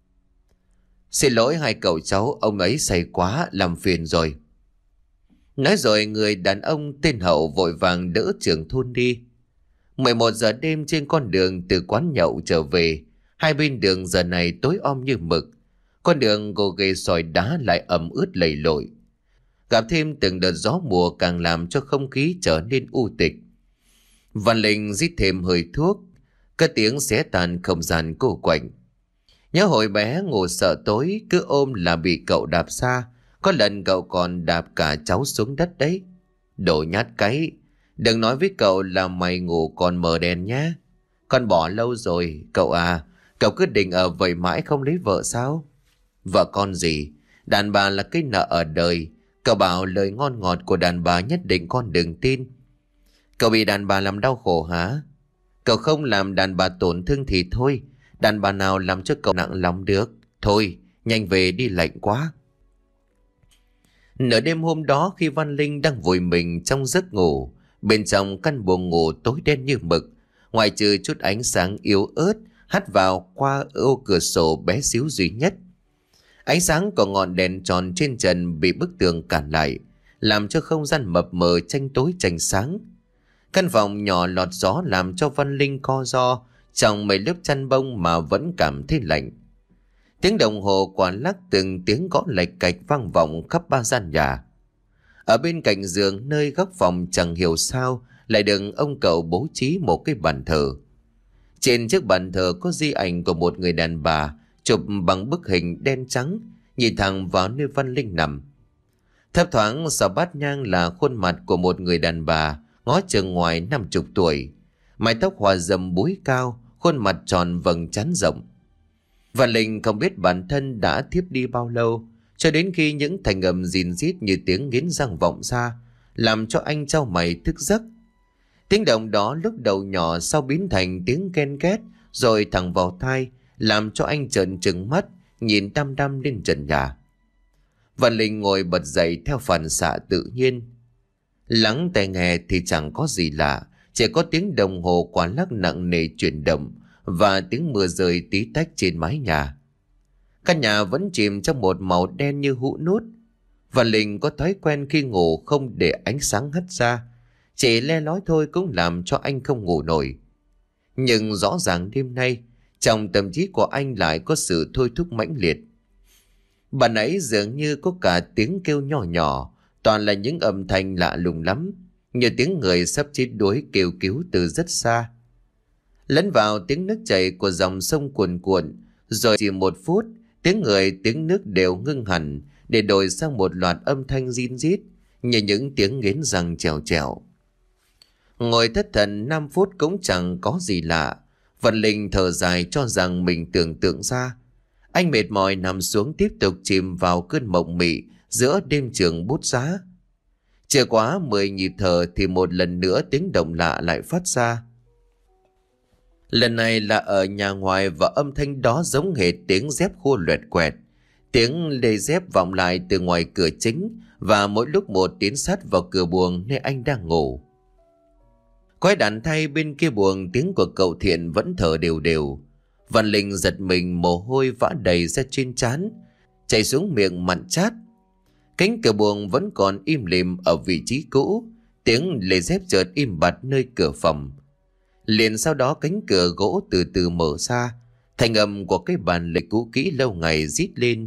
Xin lỗi hai cậu cháu, ông ấy say quá, làm phiền rồi. Nói rồi người đàn ông tên Hậu vội vàng đỡ trưởng thôn đi. mười một giờ đêm trên con đường từ quán nhậu trở về, hai bên đường giờ này tối om như mực. Con đường gồ ghề sỏi đá lại ẩm ướt lầy lội. Gặp thêm từng đợt gió mùa càng làm cho không khí trở nên u tịch. Văn Linh rít thêm hơi thuốc, cất tiếng xé tàn không gian cô quạnh. Nhớ hồi bé ngủ sợ tối, cứ ôm là bị cậu đạp xa. Có lần cậu còn đạp cả cháu xuống đất đấy. Đồ nhát cái, đừng nói với cậu là mày ngủ còn mờ đèn nhá. Con bỏ lâu rồi, cậu à, cậu cứ định ở vậy mãi không lấy vợ sao? Vợ con gì, đàn bà là cái nợ ở đời. Cậu bảo lời ngon ngọt của đàn bà nhất định con đừng tin. Cậu bị đàn bà làm đau khổ hả? Cậu không làm đàn bà tổn thương thì thôi, đàn bà nào làm cho cậu nặng lòng được. Thôi, nhanh về đi, lạnh quá. Nửa đêm hôm đó, khi Văn Linh đang vùi mình trong giấc ngủ, bên trong căn buồng ngủ tối đen như mực, ngoài trừ chút ánh sáng yếu ớt hắt vào qua ô cửa sổ bé xíu duy nhất. Ánh sáng của ngọn đèn tròn trên trần bị bức tường cản lại, làm cho không gian mập mờ tranh tối tranh sáng. Căn phòng nhỏ lọt gió làm cho Văn Linh co ro trong mấy lớp chăn bông mà vẫn cảm thấy lạnh. Tiếng đồng hồ quả lắc từng tiếng gõ lạch cạch vang vọng khắp ba gian nhà. Ở bên cạnh giường, nơi góc phòng chẳng hiểu sao lại được ông cậu bố trí một cái bàn thờ. Trên chiếc bàn thờ có di ảnh của một người đàn bà chụp bằng bức hình đen trắng, nhìn thẳng vào nơi Văn Linh nằm. Thấp thoáng sau bát nhang là khuôn mặt của một người đàn bà ngó chừng ngoài năm chục tuổi, mái tóc hoa râm búi cao, khuôn mặt tròn vầng trán rộng. Văn Linh không biết bản thân đã thiếp đi bao lâu, cho đến khi những thành âm rìn rít như tiếng nghiến răng vọng ra, làm cho anh chau mày thức giấc. Tiếng động đó lúc đầu nhỏ, sau biến thành tiếng ken két rồi thẳng vào tai, làm cho anh trợn trừng mắt nhìn đăm đăm lên trần nhà. Văn Linh ngồi bật dậy theo phản xạ tự nhiên. Lắng tai nghe thì chẳng có gì lạ, chỉ có tiếng đồng hồ quả lắc nặng nề chuyển động và tiếng mưa rơi tí tách trên mái nhà. Căn nhà vẫn chìm trong một màu đen như hũ nút. Văn Linh có thói quen khi ngủ không để ánh sáng hắt ra, chỉ le lói thôi cũng làm cho anh không ngủ nổi. Nhưng rõ ràng đêm nay, trong tâm trí của anh lại có sự thôi thúc mãnh liệt. Ban nãy dường như có cả tiếng kêu nhỏ nhỏ, toàn là những âm thanh lạ lùng lắm, như tiếng người sắp chết đuối kêu cứu từ rất xa. Lẫn vào tiếng nước chảy của dòng sông cuồn cuộn, rồi chỉ một phút, tiếng người tiếng nước đều ngưng hẳn để đổi sang một loạt âm thanh rin rít như những tiếng nghiến răng trèo trèo. Ngồi thất thần năm phút cũng chẳng có gì lạ. Văn Linh thở dài cho rằng mình tưởng tượng ra. Anh mệt mỏi nằm xuống tiếp tục chìm vào cơn mộng mị giữa đêm trường bút giá. Chưa quá mười nhịp thở thì một lần nữa tiếng động lạ lại phát ra. Lần này là ở nhà ngoài và âm thanh đó giống hệt tiếng dép khua loẹt quẹt. Tiếng lê dép vọng lại từ ngoài cửa chính và mỗi lúc một tiến sát vào cửa buồng nơi anh đang ngủ. Quái đản thay, bên kia buồng tiếng của cậu Thiện vẫn thở đều đều. Văn Linh giật mình, mồ hôi vã đầy ra trên trán, chảy xuống miệng mặn chát. Cánh cửa buồng vẫn còn im lìm ở vị trí cũ, tiếng lê dép chợt im bặt nơi cửa phòng. Liền sau đó cánh cửa gỗ từ từ mở ra, thanh âm của cái bàn lề cũ kỹ lâu ngày rít lên.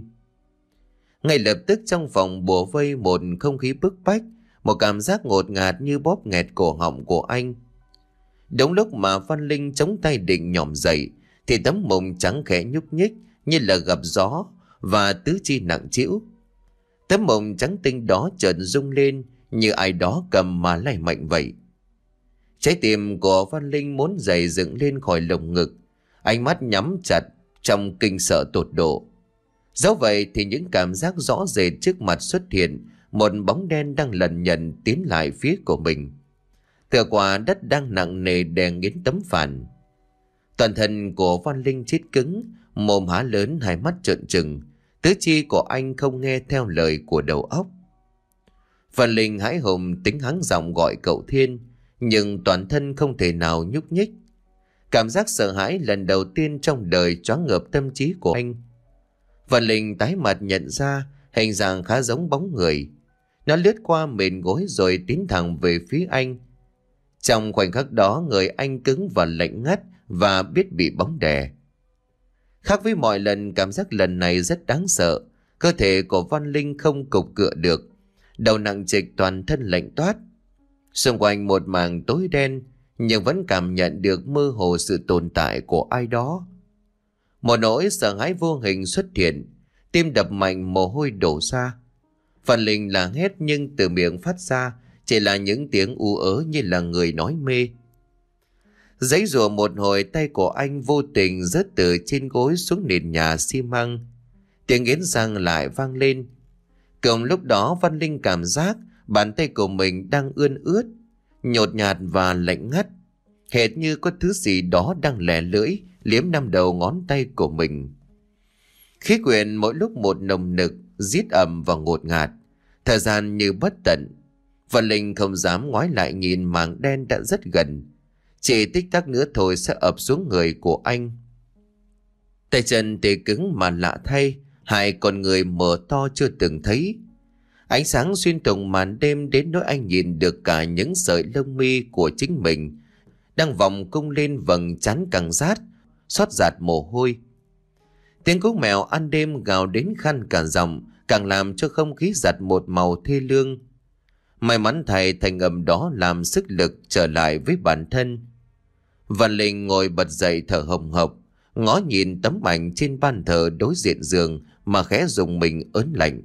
Ngay lập tức trong phòng bủa vây một không khí bức bách, một cảm giác ngột ngạt như bóp nghẹt cổ họng của anh. Đúng lúc mà Văn Linh chống tay định nhỏm dậy thì tấm mông trắng khẽ nhúc nhích như là gặp gió và tứ chi nặng trĩu. Tấm mông trắng tinh đó chợt rung lên như ai đó cầm mà lay mạnh vậy. Trái tim của Văn Linh muốn dậy dựng lên khỏi lồng ngực, ánh mắt nhắm chặt trong kinh sợ tột độ. Dẫu vậy thì những cảm giác rõ rệt trước mặt xuất hiện một bóng đen đang lần nhận tiến lại phía của mình. Tựa quả đất đang nặng nề đè nghiến tấm phản. Toàn thân của Văn Linh chết cứng, mồm há lớn, hai mắt trợn trừng, tứ chi của anh không nghe theo lời của đầu óc. Văn Linh hãi hùng tính hắng giọng gọi cậu Thiên, nhưng toàn thân không thể nào nhúc nhích. Cảm giác sợ hãi lần đầu tiên trong đời choáng ngợp tâm trí của anh. Văn Linh tái mặt nhận ra hình dạng khá giống bóng người. Nó lướt qua mền gối rồi tiến thẳng về phía anh. Trong khoảnh khắc đó, người anh cứng và lạnh ngắt và biết bị bóng đè. Khác với mọi lần, cảm giác lần này rất đáng sợ. Cơ thể của Văn Linh không cục cựa được, đầu nặng trịch, toàn thân lạnh toát. Xung quanh một mảng tối đen, nhưng vẫn cảm nhận được mơ hồ sự tồn tại của ai đó. Một nỗi sợ hãi vô hình xuất hiện, tim đập mạnh, mồ hôi đổ ra. Văn Linh là hét nhưng từ miệng phát ra chỉ là những tiếng u ớ như là người nói mê. Giãy giụa một hồi, tay của anh vô tình rớt từ trên gối xuống nền nhà xi măng. Tiếng nghiến răng lại vang lên. Cùng lúc đó Văn Linh cảm giác bàn tay của mình đang ươn ướt, nhột nhạt và lạnh ngắt. hệt như có thứ gì đó đang lẻ lưỡi liếm năm đầu ngón tay của mình. Khí quyển mỗi lúc một nồng nực, giết ầm và ngột ngạt, thời gian như bất tận. Văn Linh không dám ngoái lại nhìn mảng đen đã rất gần, chỉ tích tắc nữa thôi sẽ ập xuống người của anh. Tay chân tê cứng mà lạ thay, hai con người mở to chưa từng thấy. Ánh sáng xuyên tùng màn đêm đến nỗi anh nhìn được cả những sợi lông mi của chính mình đang vòng cung lên vầng trán càng rát, xót giạt mồ hôi. Tiếng cú mèo ăn đêm gào đến khăn cả giọng, càng làm cho không khí giặt một màu thê lương. May mắn thầy thành âm đó làm sức lực trở lại với bản thân. Văn Linh ngồi bật dậy thở hồng hộc, ngó nhìn tấm ảnh trên ban thờ đối diện giường mà khẽ dùng mình ớn lạnh.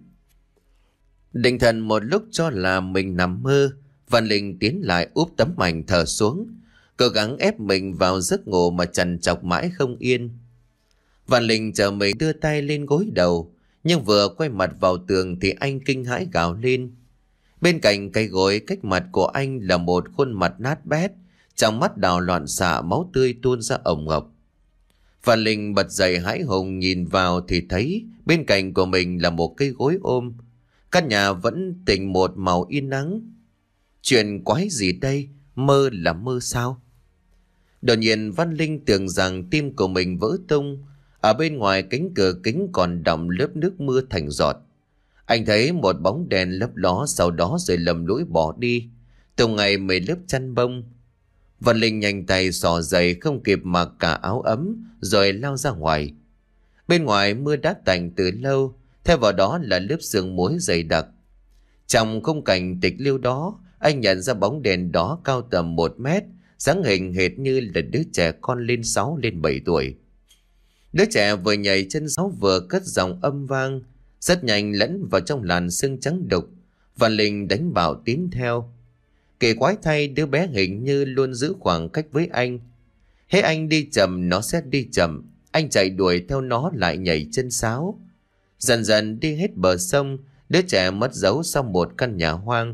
Định thần một lúc cho là mình nằm mơ, Văn Linh tiến lại úp tấm ảnh thờ xuống, cố gắng ép mình vào giấc ngủ mà trằn trọc mãi không yên. Văn Linh chờ mình đưa tay lên gối đầu, nhưng vừa quay mặt vào tường thì anh kinh hãi gào lên. Bên cạnh cây gối cách mặt của anh là một khuôn mặt nát bét, trong mắt đào loạn xạ máu tươi tuôn ra ồng ộc. Văn Linh bật dậy hãi hùng nhìn vào thì thấy bên cạnh của mình là một cây gối ôm. Căn nhà vẫn tỉnh một màu yên nắng. Chuyện quái gì đây? Mơ là mơ sao? Đột nhiên Văn Linh tưởng rằng tim của mình vỡ tung. Ở bên ngoài cánh cửa kính còn đọng lớp nước mưa thành giọt. Anh thấy một bóng đèn lấp ló, sau đó rồi lầm lũi bỏ đi, tung ngay mấy lớp chăn bông. Văn Linh nhanh tay xỏ giày không kịp mặc cả áo ấm rồi lao ra ngoài. Bên ngoài mưa đã tạnh từ lâu, theo vào đó là lớp sương muối dày đặc. Trong khung cảnh tịch liêu đó, anh nhận ra bóng đèn đó cao tầm một mét, dáng hình hệt như là đứa trẻ con lên sáu lên bảy tuổi. Đứa trẻ vừa nhảy chân sáu vừa cất giọng âm vang, rất nhanh lẫn vào trong làn sương trắng đục. Văn Linh đánh bảo tín theo. Kỳ quái thay, đứa bé hình như luôn giữ khoảng cách với anh. Hễ anh đi chậm nó sẽ đi chậm, anh chạy đuổi theo nó lại nhảy chân sáo. Dần dần đi hết bờ sông, đứa trẻ mất dấu sau một căn nhà hoang.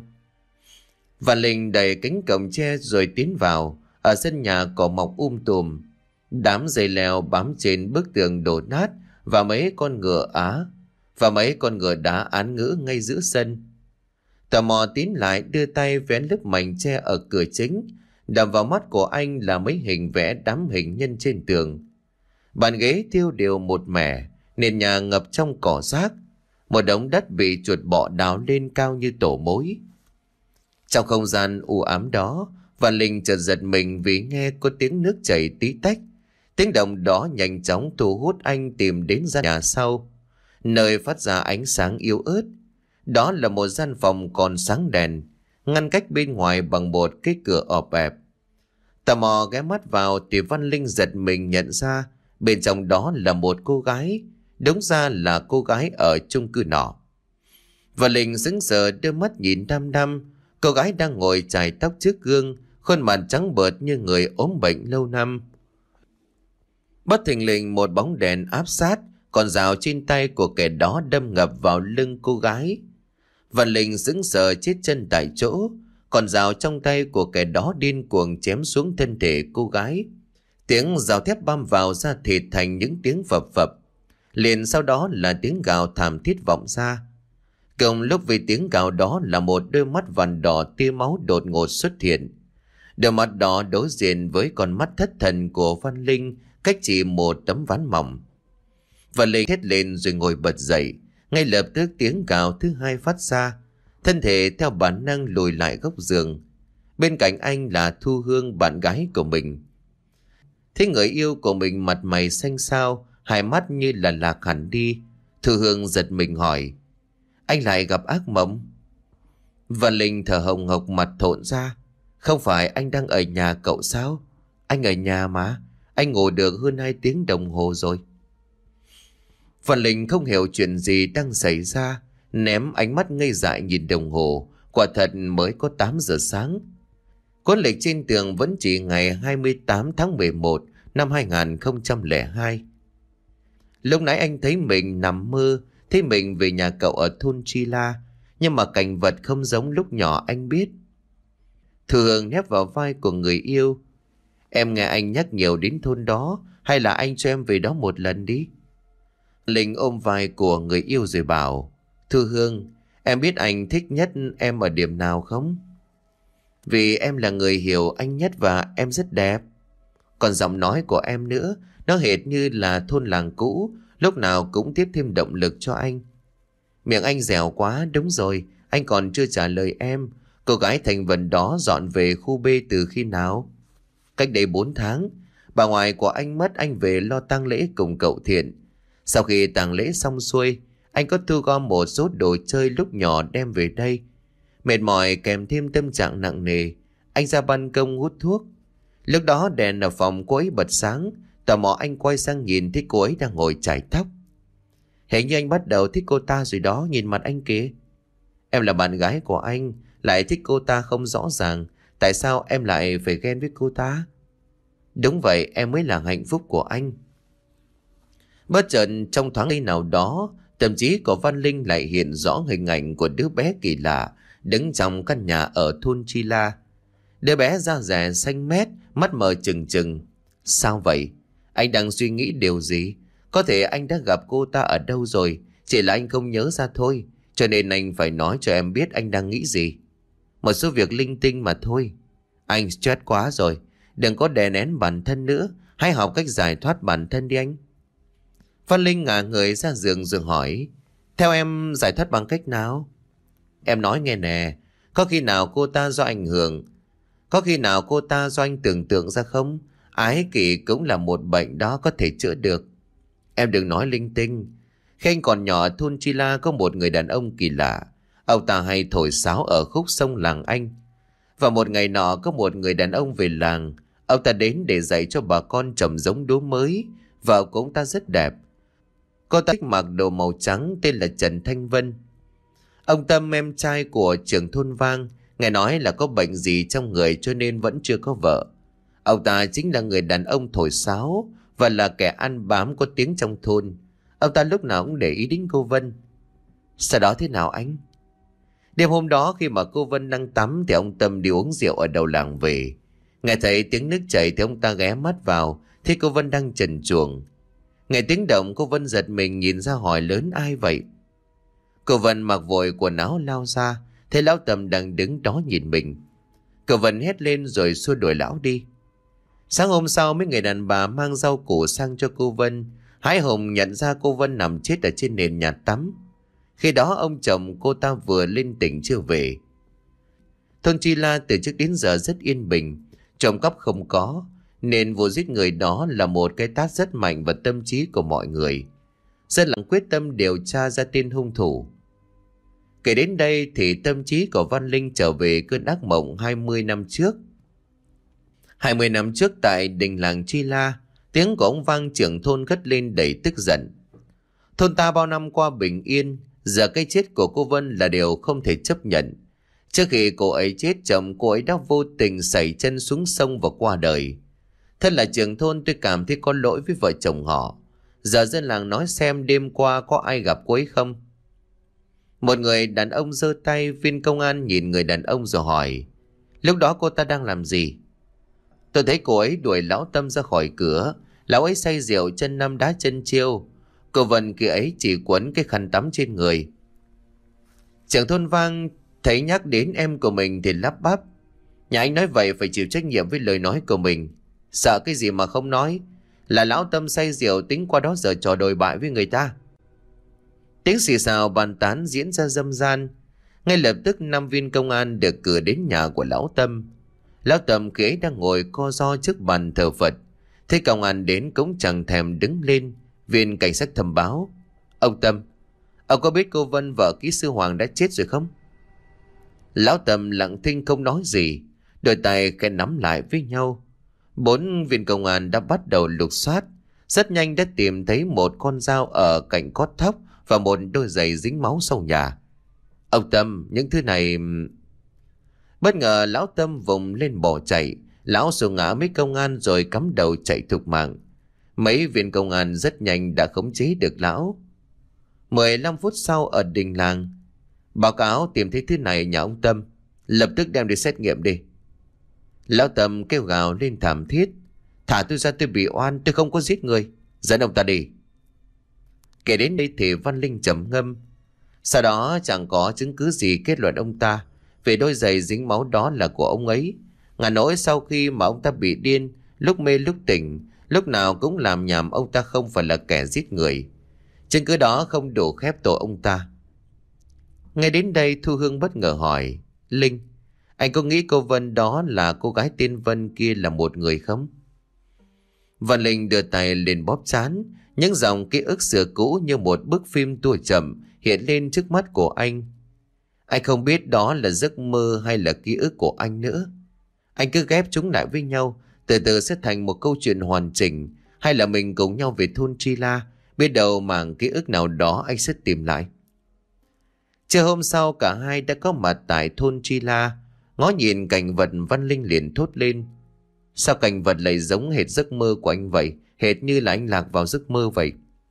Văn Linh đẩy cánh cổng tre rồi tiến vào. Ở sân nhà cỏ mọc um tùm, đám dây leo bám trên bức tường đổ nát và mấy con ngựa á và mấy con ngựa đá án ngữ ngay giữa sân. Tò mò tiến lại đưa tay vén lớp mảnh tre ở cửa chính, đập vào mắt của anh là mấy hình vẽ đám hình nhân trên tường. Bàn ghế tiêu đều một mẻ, nền nhà ngập trong cỏ rác, một đống đất bị chuột bọ đào lên cao như tổ mối. Trong không gian u ám đó, Văn Linh chợt giật mình vì nghe có tiếng nước chảy tí tách. Tiếng động đó nhanh chóng thu hút anh tìm đến gian nhà sau, nơi phát ra ánh sáng yếu ớt. Đó là một gian phòng còn sáng đèn, ngăn cách bên ngoài bằng một cái cửa ọp ẹp. Tò mò ghé mắt vào thì Văn Linh giật mình nhận ra bên trong đó là một cô gái, đúng ra là cô gái ở chung cư nọ. Văn Linh sững sờ đưa mắt nhìn đăm đăm. Cô gái đang ngồi chải tóc trước gương, khuôn mặt trắng bợt như người ốm bệnh lâu năm. Bất thình lình một bóng đèn áp sát, con dao trên tay của kẻ đó đâm ngập vào lưng cô gái. Văn Linh sững sờ chết chân tại chỗ, con dao trong tay của kẻ đó điên cuồng chém xuống thân thể cô gái. Tiếng dao thép băm vào da thịt thành những tiếng phập phập, liền sau đó là tiếng gào thảm thiết vọng ra. Cùng lúc với tiếng gào đó là một đôi mắt vằn đỏ tia máu đột ngột xuất hiện. Đôi mắt đó đối diện với con mắt thất thần của Văn Linh, cách chỉ một tấm ván mỏng. Văn Linh thét lên rồi ngồi bật dậy. Ngay lập tức tiếng gào thứ hai phát ra, thân thể theo bản năng lùi lại góc giường. Bên cạnh anh là Thu Hương, bạn gái của mình. Thấy người yêu của mình mặt mày xanh xao, hai mắt như là lạc hẳn đi, Thu Hương giật mình hỏi: "Anh lại gặp ác mộng?" Văn Linh thở hồng hộc mặt thộn ra: "Không phải anh đang ở nhà cậu sao? Anh ở nhà mà, anh ngủ được hơn hai tiếng đồng hồ rồi." Văn Linh không hiểu chuyện gì đang xảy ra, ném ánh mắt ngây dại nhìn đồng hồ. Quả thật mới có tám giờ sáng. Cuốn lịch trên tường vẫn chỉ ngày hai mươi tám tháng mười một năm hai nghìn không trăm lẻ hai. Lúc nãy anh thấy mình nằm mơ, thấy mình về nhà cậu ở thôn Chi La, nhưng mà cảnh vật không giống lúc nhỏ anh biết. Thu Hương nép vào vai của người yêu. Em nghe anh nhắc nhiều đến thôn đó, hay là anh cho em về đó một lần đi. Linh ôm vai của người yêu rồi bảo, Thư Hương, em biết anh thích nhất em ở điểm nào không? Vì em là người hiểu anh nhất và em rất đẹp. Còn giọng nói của em nữa, nó hệt như là thôn làng cũ, lúc nào cũng tiếp thêm động lực cho anh. Miệng anh dẻo quá, đúng rồi, anh còn chưa trả lời em. Cô gái thành vần đó dọn về khu B từ khi nào? Cách đây bốn tháng, bà ngoại của anh mất, anh về lo tang lễ cùng cậu Thiện. Sau khi tang lễ xong xuôi, anh có thu gom một số đồ chơi lúc nhỏ đem về đây. Mệt mỏi kèm thêm tâm trạng nặng nề, anh ra ban công hút thuốc. Lúc đó đèn ở phòng cô ấy bật sáng, tò mò anh quay sang nhìn thấy cô ấy đang ngồi chải tóc. Hình như anh bắt đầu thích cô ta rồi đó, nhìn mặt anh kìa. Em là bạn gái của anh, lại thích cô ta không rõ ràng. Tại sao em lại phải ghen với cô ta? Đúng vậy, em mới là hạnh phúc của anh. Bất chợt trong thoáng giây nào đó, tâm trí của Văn Linh lại hiện rõ hình ảnh của đứa bé kỳ lạ đứng trong căn nhà ở thôn Chi La. Đứa bé da dẻ xanh mét, mắt mờ trừng trừng. Sao vậy? Anh đang suy nghĩ điều gì? Có thể anh đã gặp cô ta ở đâu rồi, chỉ là anh không nhớ ra thôi. Cho nên anh phải nói cho em biết anh đang nghĩ gì. Một số việc linh tinh mà thôi. Anh stress quá rồi, đừng có đè nén bản thân nữa. Hãy học cách giải thoát bản thân đi anh. Văn Linh ngả người ra giường rồi hỏi, theo em giải thoát bằng cách nào? Em nói nghe nè, có khi nào cô ta do ảnh hưởng, có khi nào cô ta do anh tưởng tượng ra không? Ái kỷ cũng là một bệnh đó, có thể chữa được. Em đừng nói linh tinh. Khi anh còn nhỏ, thôn Chi La có một người đàn ông kỳ lạ. Ông ta hay thổi sáo ở khúc sông làng anh. Và một ngày nọ có một người đàn ông về làng. Ông ta đến để dạy cho bà con trồng giống lúa mới. Vợ của ông ta rất đẹp. Cô ta thích mặc đồ màu trắng, tên là Trần Thanh Vân. Ông Tâm, em trai của trưởng thôn Vang, nghe nói là có bệnh gì trong người cho nên vẫn chưa có vợ. Ông ta chính là người đàn ông thổi sáo và là kẻ ăn bám có tiếng trong thôn. Ông ta lúc nào cũng để ý đến cô Vân. Sau đó thế nào anh? Đêm hôm đó khi mà cô Vân đang tắm thì ông Tâm đi uống rượu ở đầu làng về. Nghe thấy tiếng nước chảy thì ông ta ghé mắt vào, thấy cô Vân đang trần truồng. Nghe tiếng động, cô Vân giật mình nhìn ra hỏi lớn, ai vậy? Cô Vân mặc vội quần áo lao ra, thấy lão Tâm đang đứng đó nhìn mình. Cô Vân hét lên rồi xua đuổi lão đi. Sáng hôm sau, mấy người đàn bà mang rau củ sang cho cô Vân. Hái hùng nhận ra cô Vân nằm chết ở trên nền nhà tắm. Khi đó ông chồng cô ta vừa lên tỉnh chưa về. Thôn Chi La từ trước đến giờ rất yên bình, trộm cắp không có, nên vụ giết người đó là một cái tát rất mạnh vào tâm trí của mọi người. Dân làng quyết tâm điều tra ra tên hung thủ. Kể đến đây thì tâm trí của Văn Linh trở về cơn ác mộng hai mươi năm trước. hai mươi năm trước tại đình làng Chi La, tiếng của ông Vang trưởng thôn cất lên đầy tức giận. Thôn ta bao năm qua bình yên, giờ cái chết của cô Vân là điều không thể chấp nhận. Trước khi cô ấy chết, chồng cô ấy đã vô tình sẩy chân xuống sông và qua đời. Thân là trưởng thôn, tôi cảm thấy có lỗi với vợ chồng họ. Giờ dân làng nói xem đêm qua có ai gặp cô ấy không? Một người đàn ông giơ tay. Viên công an nhìn người đàn ông rồi hỏi, lúc đó cô ta đang làm gì? Tôi thấy cô ấy đuổi lão Tâm ra khỏi cửa. Lão ấy say rượu, chân năm đá chân chiêu. Cô Vân kia ấy chỉ quấn cái khăn tắm trên người. Trưởng thôn Vang thấy nhắc đến em của mình thì lắp bắp, nhà anh nói vậy phải chịu trách nhiệm với lời nói của mình. Sợ cái gì mà không nói? Là lão Tâm say rượu tính qua đó giờ trò đồi bại với người ta. Tiếng xì xào bàn tán diễn ra râm ran. Ngay lập tức năm viên công an được cử đến nhà của lão Tâm. Lão Tâm khi ấy đang ngồi co ro trước bàn thờ Phật. Thấy công an đến cũng chẳng thèm đứng lên. Viên cảnh sát thầm báo, ông Tâm, ông có biết cô Vân vợ kỹ sư Hoàng đã chết rồi không? Lão Tâm lặng thinh không nói gì, đôi tay khẽ nắm lại với nhau. Bốn viên công an đã bắt đầu lục soát. Rất nhanh đã tìm thấy một con dao ở cạnh cót thóc và một đôi giày dính máu sau nhà. Ông Tâm, những thứ này... Bất ngờ lão Tâm vùng lên bỏ chạy. Lão xô ngã mấy công an rồi cắm đầu chạy thục mạng. Mấy viên công an rất nhanh đã khống chế được lão. mười lăm phút sau ở đình làng, báo cáo tìm thấy thứ này nhà ông Tâm, lập tức đem đi xét nghiệm đi. Lão Tâm kêu gào lên thảm thiết. Thả tôi ra, tôi bị oan, tôi không có giết người. Dẫn ông ta đi. Kể đến đây thì Văn Linh trầm ngâm. Sau đó chẳng có chứng cứ gì kết luận ông ta về đôi giày dính máu đó là của ông ấy. Ngả nỗi sau khi mà ông ta bị điên, lúc mê lúc tỉnh, lúc nào cũng làm nhảm ông ta không phải là kẻ giết người. Chứng cứ đó không đủ khép tội ông ta. Ngay đến đây Thu Hương bất ngờ hỏi: Linh, anh có nghĩ cô Vân đó là cô gái tên Vân kia là một người không? Văn Linh đưa tay lên bóp trán. Những dòng ký ức xưa cũ như một bức phim tua chậm hiện lên trước mắt của anh. Anh không biết đó là giấc mơ hay là ký ức của anh nữa. Anh cứ ghép chúng lại với nhau, từ từ sẽ thành một câu chuyện hoàn chỉnh. Hay là mình cùng nhau về thôn Tri La, biết đâu mảng ký ức nào đó anh sẽ tìm lại. Trưa hôm sau cả hai đã có mặt tại thôn Tri La. Ngó nhìn cảnh vật, Văn Linh liền thốt lên: Sao cảnh vật lại giống hệt giấc mơ của anh vậy? Hệt như là anh lạc vào giấc mơ vậy.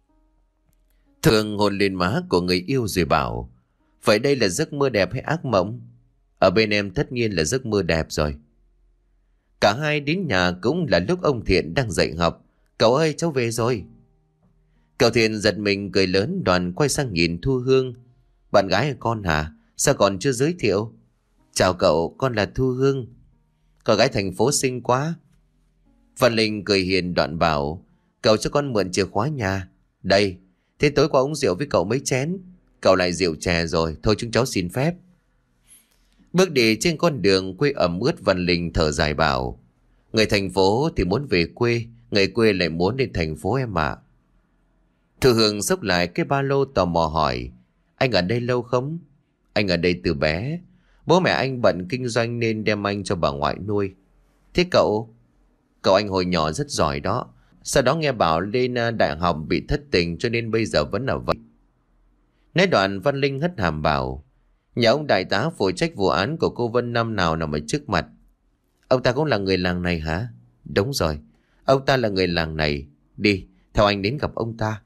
Thường hôn lên má của người yêu rồi bảo: Vậy đây là giấc mơ đẹp hay ác mộng? Ở bên em tất nhiên là giấc mơ đẹp rồi. Cả hai đến nhà cũng là lúc ông Thiện đang dạy học. Cậu ơi, cháu về rồi. Cậu Thiện giật mình cười lớn, đoàn quay sang nhìn Thu Hương. Bạn gái của con hả? Sao còn chưa giới thiệu? Chào cậu, con là Thu Hương. Con gái thành phố xinh quá. Văn Linh cười hiền đoạn bảo: Cậu cho con mượn chìa khóa nhà. Đây, thế tối qua uống rượu với cậu mấy chén. Cậu lại rượu chè rồi, thôi chúng cháu xin phép. Bước đi trên con đường quê ẩm ướt, Văn Linh thở dài bảo: Người thành phố thì muốn về quê, người quê lại muốn lên thành phố em ạ. Thu Hương xốc lại cái ba lô tò mò hỏi: Anh ở đây lâu không? Anh ở đây từ bé. Bố mẹ anh bận kinh doanh nên đem anh cho bà ngoại nuôi. Thế cậu? Cậu anh hồi nhỏ rất giỏi đó. Sau đó nghe bảo lên đại học bị thất tình cho nên bây giờ vẫn ở vậy. Nói đoạn Văn Linh hất hàm bảo: Nhà ông đại tá phụ trách vụ án của cô Vân năm nào nằm ở trước mặt. Ông ta cũng là người làng này hả? Đúng rồi, ông ta là người làng này. Đi, theo anh đến gặp ông ta.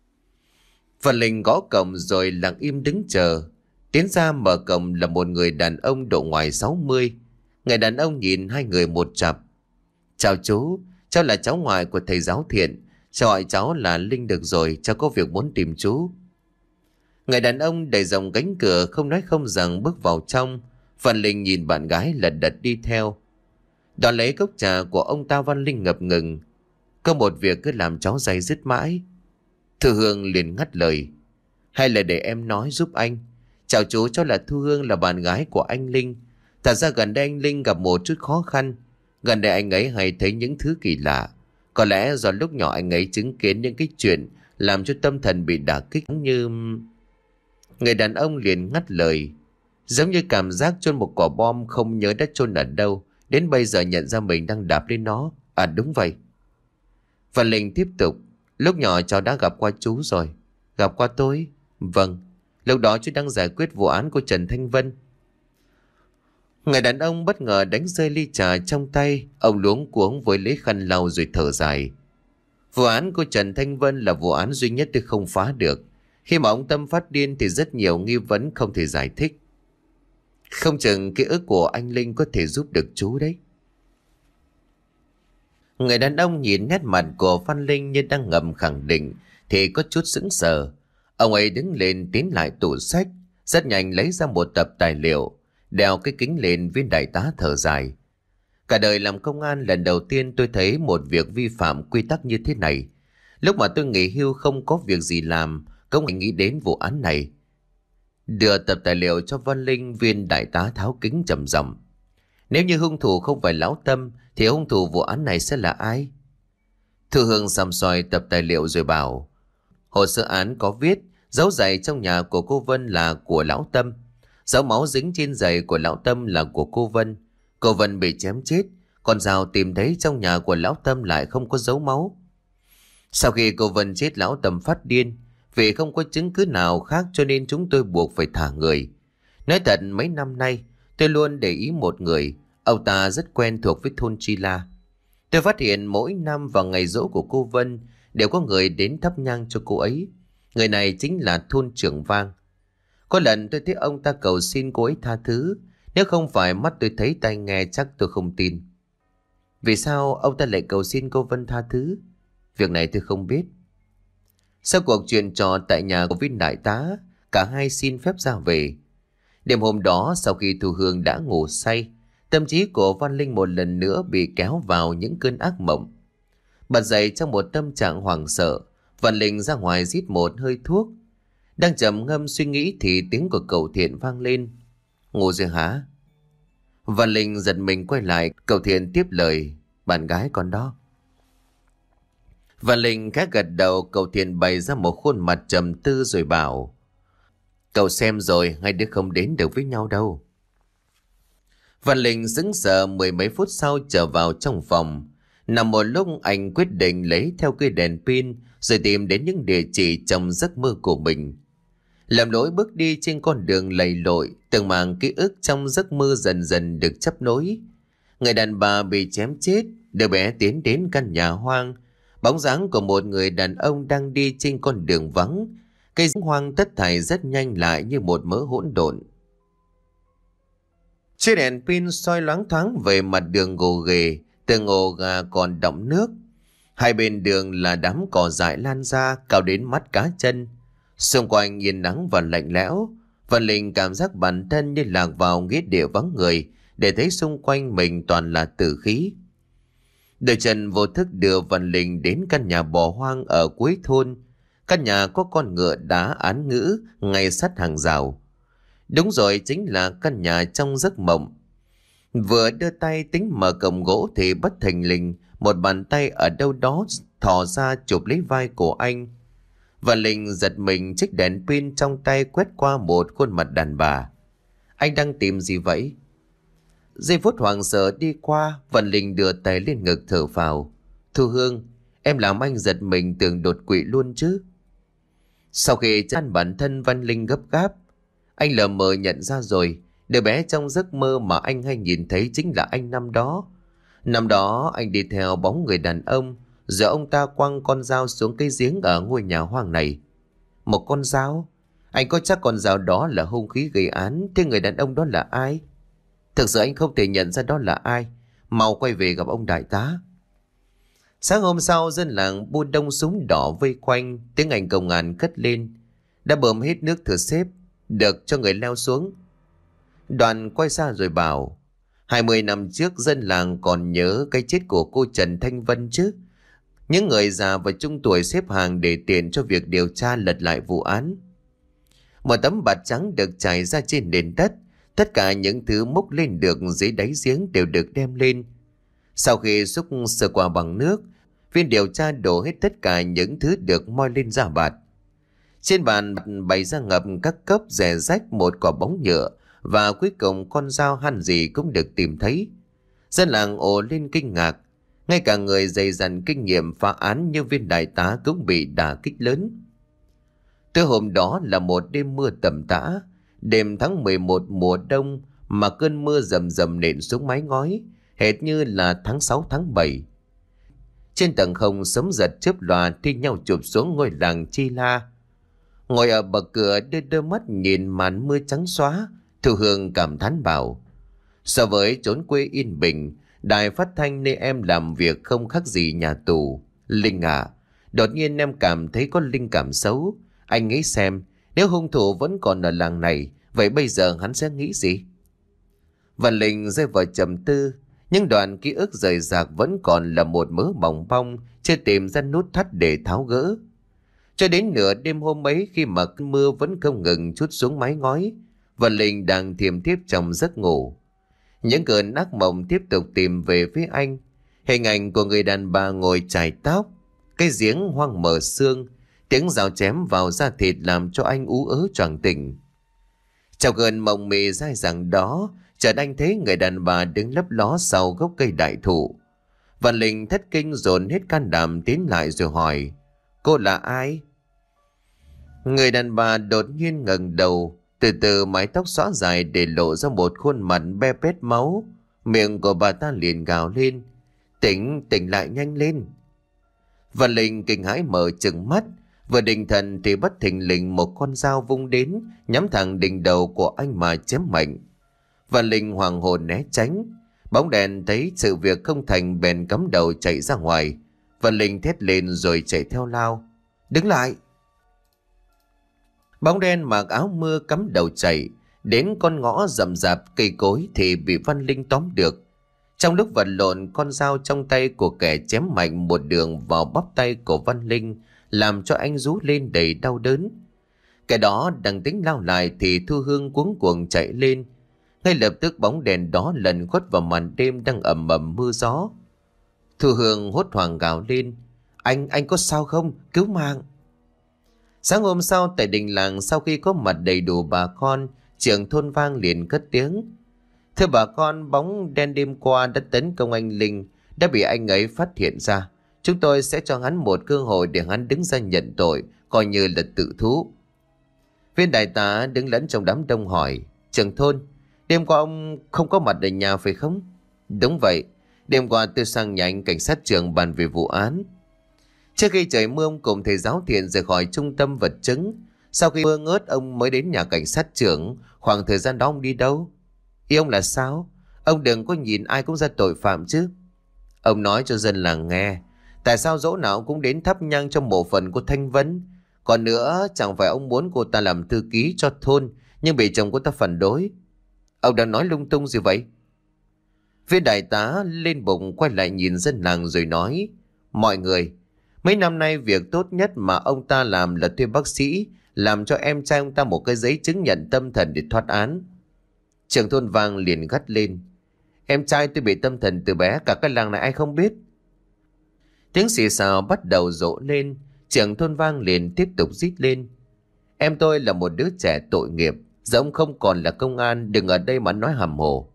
Văn Linh gõ cổng rồi lặng im đứng chờ. Tiến ra mở cổng là một người đàn ông độ ngoài sáu mươi. Người đàn ông nhìn hai người một chặp. Chào chú, cháu là cháu ngoại của thầy giáo Thiện. Cháu gọi cháu là Linh được rồi, cháu có việc muốn tìm chú. Người đàn ông đẩy rộng cánh cửa không nói không rằng bước vào trong. Văn Linh nhìn bạn gái lật đật đi theo. Đón lấy cốc trà của ông ta, Văn Linh ngập ngừng. Có một việc cứ làm cháu day dứt mãi. Thu Hương liền ngắt lời: Hay là để em nói giúp anh. Chào chú, cháu là Thu Hương, là bạn gái của anh Linh. Thật ra gần đây anh Linh gặp một chút khó khăn. Gần đây anh ấy hay thấy những thứ kỳ lạ. Có lẽ do lúc nhỏ anh ấy chứng kiến những cái chuyện làm cho tâm thần bị đả kích như... Người đàn ông liền ngắt lời, giống như cảm giác chôn một quả bom không nhớ đã chôn ở đâu, đến bây giờ nhận ra mình đang đạp lên nó. À đúng vậy. Văn Linh tiếp tục: Lúc nhỏ cháu đã gặp qua chú rồi. Gặp qua tôi? Vâng, lúc đó chú đang giải quyết vụ án của Trần Thanh Vân. Người đàn ông bất ngờ đánh rơi ly trà trong tay. Ông luống cuống với lấy khăn lau rồi thở dài. Vụ án của Trần Thanh Vân là vụ án duy nhất tôi không phá được. Khi mà ông Tâm phát điên thì rất nhiều nghi vấn không thể giải thích. Không chừng ký ức của anh Linh có thể giúp được chú đấy. Người đàn ông nhìn nét mặt của Văn Linh như đang ngầm khẳng định thì có chút sững sờ. Ông ấy đứng lên tiến lại tủ sách, rất nhanh lấy ra một tập tài liệu, đeo cái kính lên. Viên đại tá thở dài: Cả đời làm công an lần đầu tiên tôi thấy một việc vi phạm quy tắc như thế này. Lúc mà tôi nghỉ hưu không có việc gì làm, không hề nghĩ đến vụ án này. Đưa tập tài liệu cho Văn Linh, viên đại tá tháo kính trầm giọng: Nếu như hung thủ không phải Lão Tâm thì hung thủ vụ án này sẽ là ai? Thu Hương săm soi tập tài liệu rồi bảo: Hồ sơ án có viết dấu giày trong nhà của cô Vân là của Lão Tâm. Dấu máu dính trên giày của Lão Tâm là của cô Vân. Cô Vân bị chém chết, còn dao tìm thấy trong nhà của Lão Tâm lại không có dấu máu. Sau khi cô Vân chết, Lão Tâm phát điên. Vì không có chứng cứ nào khác cho nên chúng tôi buộc phải thả người. Nói thật, mấy năm nay tôi luôn để ý một người. Ông ta rất quen thuộc với thôn Tri La. Tôi phát hiện mỗi năm vào ngày giỗ của cô Vân đều có người đến thắp nhang cho cô ấy. Người này chính là thôn trưởng Vang. Có lần tôi thấy ông ta cầu xin cô ấy tha thứ. Nếu không phải mắt tôi thấy tai nghe chắc tôi không tin. Vì sao ông ta lại cầu xin cô Vân tha thứ? Việc này tôi không biết. Sau cuộc chuyện trò tại nhà của viên đại tá, cả hai xin phép ra về. Đêm hôm đó, sau khi Thu Hương đã ngủ say, tâm trí của Văn Linh một lần nữa bị kéo vào những cơn ác mộng. Bật dậy trong một tâm trạng hoảng sợ, Văn Linh ra ngoài rít một hơi thuốc. Đang trầm ngâm suy nghĩ thì tiếng của cậu Thiện vang lên. Ngủ rồi hả? Văn Linh giật mình quay lại, cậu Thiện tiếp lời. Bạn gái con đó. Văn Linh khẽ gật đầu, cậu Thiện bày ra một khuôn mặt trầm tư rồi bảo. Cậu xem rồi, hai đứa không đến được với nhau đâu. Văn Linh sững sờ, mười mấy phút sau trở vào trong phòng. Nằm một lúc anh quyết định lấy theo cây đèn pin rồi tìm đến những địa chỉ trong giấc mơ của mình. Làm lối bước đi trên con đường lầy lội, từng mảng ký ức trong giấc mơ dần dần được chấp nối. Người đàn bà bị chém chết, đứa bé tiến đến căn nhà hoang. Bóng dáng của một người đàn ông đang đi trên con đường vắng. Cây hoang tất thảy rất nhanh lại như một mớ hỗn độn. Chiếc đèn pin soi loáng thoáng về mặt đường gồ ghề, từng ổ gà còn đọng nước. Hai bên đường là đám cỏ dại lan ra cao đến mắt cá chân. Xung quanh yên nắng và lạnh lẽo. Văn Linh cảm giác bản thân như lạc vào nghĩa địa vắng người, để thấy xung quanh mình toàn là tử khí. Đôi chân vô thức đưa Văn Linh đến căn nhà bỏ hoang ở cuối thôn. Căn nhà có con ngựa đá án ngữ ngay sát hàng rào. Đúng rồi, chính là căn nhà trong giấc mộng. Vừa đưa tay tính mở cổng gỗ thì bất thình lình một bàn tay ở đâu đó thò ra chụp lấy vai của anh. Văn Linh giật mình, chiếc đèn pin trong tay quét qua một khuôn mặt đàn bà. Anh đang tìm gì vậy? Giây phút hoảng sợ đi qua, Văn Linh đưa tay lên ngực thở phào. Thu Hương, em làm anh giật mình tưởng đột quỵ luôn chứ. Sau khi chán bản thân, Văn Linh gấp gáp. Anh lờ mờ nhận ra rồi, đứa bé trong giấc mơ mà anh hay nhìn thấy chính là anh năm đó. Năm đó anh đi theo bóng người đàn ông, giờ ông ta quăng con dao xuống cái giếng ở ngôi nhà hoang này. Một con dao? Anh có chắc con dao đó là hung khí gây án? Thế người đàn ông đó là ai? Thực sự anh không thể nhận ra đó là ai. Mau quay về gặp ông đại tá. Sáng hôm sau, dân làng bu đông súng đỏ vây quanh, tiếng Anh công an cất lên. Đã bơm hết nước thử xếp, được cho người leo xuống. Đoàn quay xa rồi bảo, hai mươi năm trước dân làng còn nhớ cái chết của cô Trần Thanh Vân chứ? Những người già và trung tuổi xếp hàng để tiền cho việc điều tra lật lại vụ án. Một tấm bạt trắng được trải ra trên nền đất. Tất cả những thứ múc lên được dưới đáy giếng đều được đem lên. Sau khi xúc sơ qua bằng nước, viên điều tra đổ hết tất cả những thứ được moi lên ra bạt. Trên bàn bày ra ngập các cốc, rẻ rách, một quả bóng nhựa, và cuối cùng con dao hằn gì cũng được tìm thấy. Dân làng ồ lên kinh ngạc. Ngay cả người dày dặn kinh nghiệm phá án như viên đại tá cũng bị đả kích lớn. Tối hôm đó là một đêm mưa tầm tã, đêm tháng mười một mùa đông mà cơn mưa rầm rầm nện xuống mái ngói, hệt như là tháng sáu tháng bảy. Trên tầng không sấm giật chớp lòa thi nhau chụp xuống ngôi làng Chi La. Ngồi ở bậc cửa đưa đôi mắt nhìn màn mưa trắng xóa, Thu Hương cảm thán bảo, so với chốn quê yên bình, đài phát thanh nơi em làm việc không khác gì nhà tù. Linh à, đột nhiên em cảm thấy có linh cảm xấu. Anh nghĩ xem, nếu hung thủ vẫn còn ở làng này, vậy bây giờ hắn sẽ nghĩ gì? Văn Linh rơi vào trầm tư. Nhưng đoạn ký ức rời rạc vẫn còn là một mớ bòng bong, chưa tìm ra nút thắt để tháo gỡ. Cho đến nửa đêm hôm ấy, khi mà cơn mưa vẫn không ngừng trút xuống mái ngói, Văn Linh đang thiềm thiếp trong giấc ngủ. Những cơn ác mộng tiếp tục tìm về phía anh. Hình ảnh của người đàn bà ngồi chải tóc, cái giếng hoang mở xương, tiếng dao chém vào da thịt làm cho anh ú ớ choàng tỉnh. Trong cơn mộng mị dai dẳng đó, chợt anh thấy người đàn bà đứng lấp ló sau gốc cây đại thụ. Văn Linh thất kinh dồn hết can đảm tiến lại rồi hỏi, cô là ai? Người đàn bà đột nhiên ngẩng đầu, từ từ mái tóc xõa dài để lộ ra một khuôn mặt be bét máu. Miệng của bà ta liền gào lên, tỉnh, tỉnh lại nhanh lên. Văn Linh kinh hãi mở trừng mắt, vừa định thần thì bất thình lình một con dao vung đến, nhắm thẳng đỉnh đầu của anh mà chém mạnh. Văn Linh hoàng hồn né tránh, Bóng đèn thấy sự việc không thành bèn cắm đầu chạy ra ngoài. Văn Linh thét lên rồi chạy theo lao. Đứng lại! Bóng đen mặc áo mưa cắm đầu chạy. Đến con ngõ rậm rạp cây cối thì bị Văn Linh tóm được. Trong lúc vật lộn, con dao trong tay của kẻ chém mạnh một đường vào bắp tay của Văn Linh, làm cho anh rú lên đầy đau đớn. Kẻ đó đang tính lao lại thì Thu Hương cuống cuồng chạy lên. Ngay lập tức bóng đèn đó lần khuất vào màn đêm đang ầm ầm mưa gió. Thu Hương hốt hoảng gào lên. Anh, anh có sao không? Cứu mạng! Sáng hôm sau tại đình làng, sau khi có mặt đầy đủ bà con, trưởng thôn Vang liền cất tiếng. Thưa bà con, bóng đen đêm qua đã tấn công anh Linh, đã bị anh ấy phát hiện ra. Chúng tôi sẽ cho hắn một cơ hội để hắn đứng ra nhận tội, coi như là tự thú. Viên đại tá đứng lẫn trong đám đông hỏi. Trưởng thôn, đêm qua ông không có mặt ở nhà phải không? Đúng vậy, đêm qua tôi sang nhà anh cảnh sát trưởng bàn về vụ án. Trước khi trời mưa, ông cùng thầy giáo Thiện rời khỏi trung tâm vật chứng. Sau khi mưa ngớt, ông mới đến nhà cảnh sát trưởng. Khoảng thời gian đó ông đi đâu? Ý ông là sao? Ông đừng có nhìn ai cũng ra tội phạm chứ. Ông nói cho dân làng nghe. Tại sao dỗ nào cũng đến thắp nhang trong mộ phần của Thanh Vân? Còn nữa, chẳng phải ông muốn cô ta làm thư ký cho thôn, nhưng bị chồng cô ta phản đối. Ông đang nói lung tung gì vậy? Viên đại tá lên bụng quay lại nhìn dân làng rồi nói. Mọi người, mấy năm nay việc tốt nhất mà ông ta làm là thuê bác sĩ làm cho em trai ông ta một cái giấy chứng nhận tâm thần để thoát án. Trưởng thôn Vang liền gắt lên. Em trai tôi bị tâm thần từ bé, cả cái làng này ai không biết. Tiếng xì xào bắt đầu rộ lên. Trưởng thôn Vang liền tiếp tục rít lên. Em tôi là một đứa trẻ tội nghiệp, giờ ông không còn là công an, đừng ở đây mà nói hàm hồ.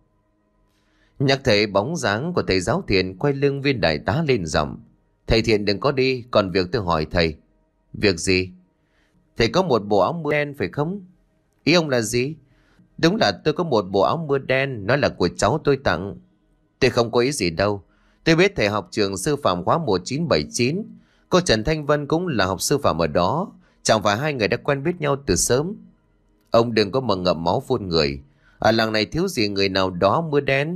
Nhắc thấy bóng dáng của thầy giáo Thiện quay lưng viên đại tá lên giọng. Thầy Thiện đừng có đi, còn việc tôi hỏi thầy. Việc gì? Thầy có một bộ áo mưa đen phải không? Ý ông là gì? Đúng là tôi có một bộ áo mưa đen, nó là của cháu tôi tặng. Tôi không có ý gì đâu. Tôi biết thầy học trường sư phạm khóa một chín bảy chín. Cô Trần Thanh Vân cũng là học sư phạm ở đó. Chẳng phải hai người đã quen biết nhau từ sớm. Ông đừng có mà ngậm máu phun người. Ở làng này thiếu gì người nào đó mưa đen.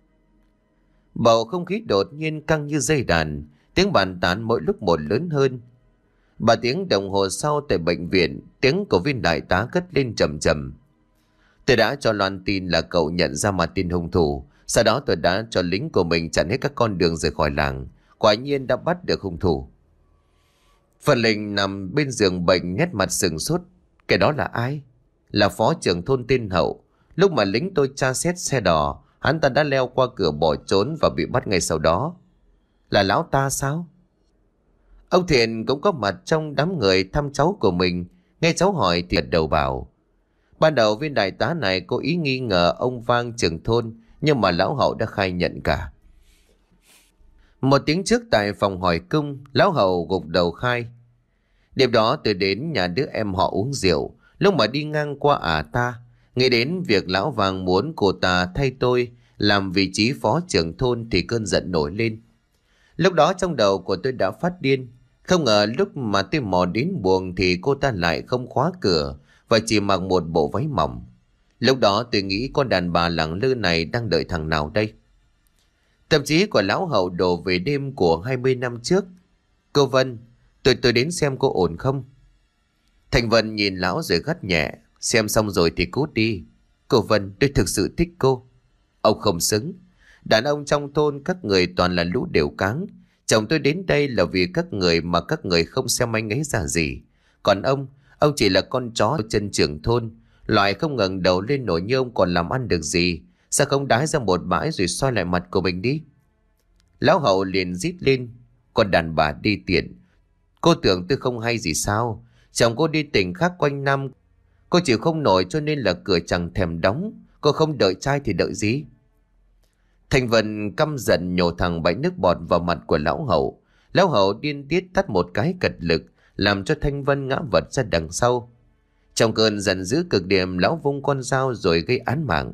Bầu không khí đột nhiên căng như dây đàn. Tiếng bàn tán mỗi lúc một lớn hơn. Ba tiếng đồng hồ sau tại bệnh viện, tiếng của viên đại tá cất lên trầm trầm. Tôi đã cho loan tin là cậu nhận ra Martin hung thủ. Sau đó tôi đã cho lính của mình chặn hết các con đường rời khỏi làng. Quả nhiên đã bắt được hung thủ. Phần Linh nằm bên giường bệnh nét mặt sừng sốt. Cái đó là ai? Là phó trưởng thôn tên Hậu. Lúc mà lính tôi tra xét xe đỏ, hắn ta đã leo qua cửa bỏ trốn và bị bắt ngay sau đó. Là lão ta sao? Ông Thiện cũng có mặt trong đám người thăm cháu của mình. Nghe cháu hỏi thì gật đầu bảo. Ban đầu viên đại tá này có ý nghi ngờ ông Vang trưởng thôn, nhưng mà lão Hậu đã khai nhận cả. Một tiếng trước tại phòng hỏi cung, lão Hậu gục đầu khai. Đêm đó tôi đến nhà đứa em họ uống rượu. Lúc mà đi ngang qua ả ta, nghĩ đến việc lão Vang muốn cô ta thay tôi làm vị trí phó trưởng thôn thì cơn giận nổi lên. Lúc đó trong đầu của tôi đã phát điên. Không ngờ lúc mà tôi mò đến buồng thì cô ta lại không khóa cửa và chỉ mặc một bộ váy mỏng. Lúc đó tôi nghĩ con đàn bà lẳng lơ này đang đợi thằng nào đây. Tâm trí của lão Hậu đổ về đêm của hai mươi năm trước. Cô Vân, tôi tôi đến xem cô ổn không? Thành Vân nhìn lão rồi gắt nhẹ. Xem xong rồi thì cút đi. Cô Vân, tôi thực sự thích cô. Ông không xứng. Đàn ông trong thôn các người toàn là lũ đều cáng. Chồng tôi đến đây là vì các người mà các người không xem anh ấy ra gì. Còn ông, ông chỉ là con chó chân trưởng thôn. Loại không ngẩng đầu lên nổi như ông còn làm ăn được gì. Sao không đái ra một bãi rồi xoay lại mặt của mình đi? Lão Hậu liền rít lên. Con đàn bà đi tiện. Cô tưởng tôi không hay gì sao? Chồng cô đi tỉnh khác quanh năm. Cô chịu không nổi cho nên là cửa chẳng thèm đóng. Cô không đợi trai thì đợi gì? Thành Vân căm giận nhổ thẳng bãi nước bọt vào mặt của lão Hậu. Lão Hậu điên tiết tắt một cái cật lực, làm cho Thanh Vân ngã vật ra đằng sau. Trong cơn giận dữ cực điểm, lão vung con dao rồi gây án mạng.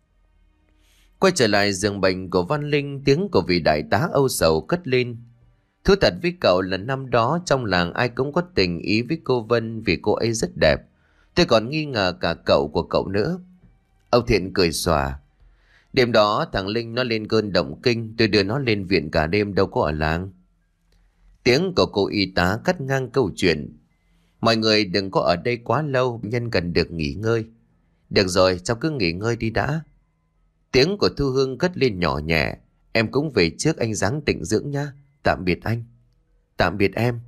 Quay trở lại giường bệnh của Văn Linh, tiếng của vị đại tá âu sầu cất lên. Thú thật với cậu là năm đó trong làng ai cũng có tình ý với cô Vân vì cô ấy rất đẹp. Tôi còn nghi ngờ cả cậu của cậu nữa. Ông Thiện cười xòa. Đêm đó thằng Linh nó lên cơn động kinh, tôi đưa nó lên viện cả đêm đâu có ở làng. Tiếng của cô y tá cắt ngang câu chuyện. Mọi người đừng có ở đây quá lâu, nhân cần được nghỉ ngơi. Được rồi, cháu cứ nghỉ ngơi đi đã. Tiếng của Thu Hương cất lên nhỏ nhẹ. Em cũng về trước, anh ráng tịnh dưỡng nhá. Tạm biệt anh. Tạm biệt em.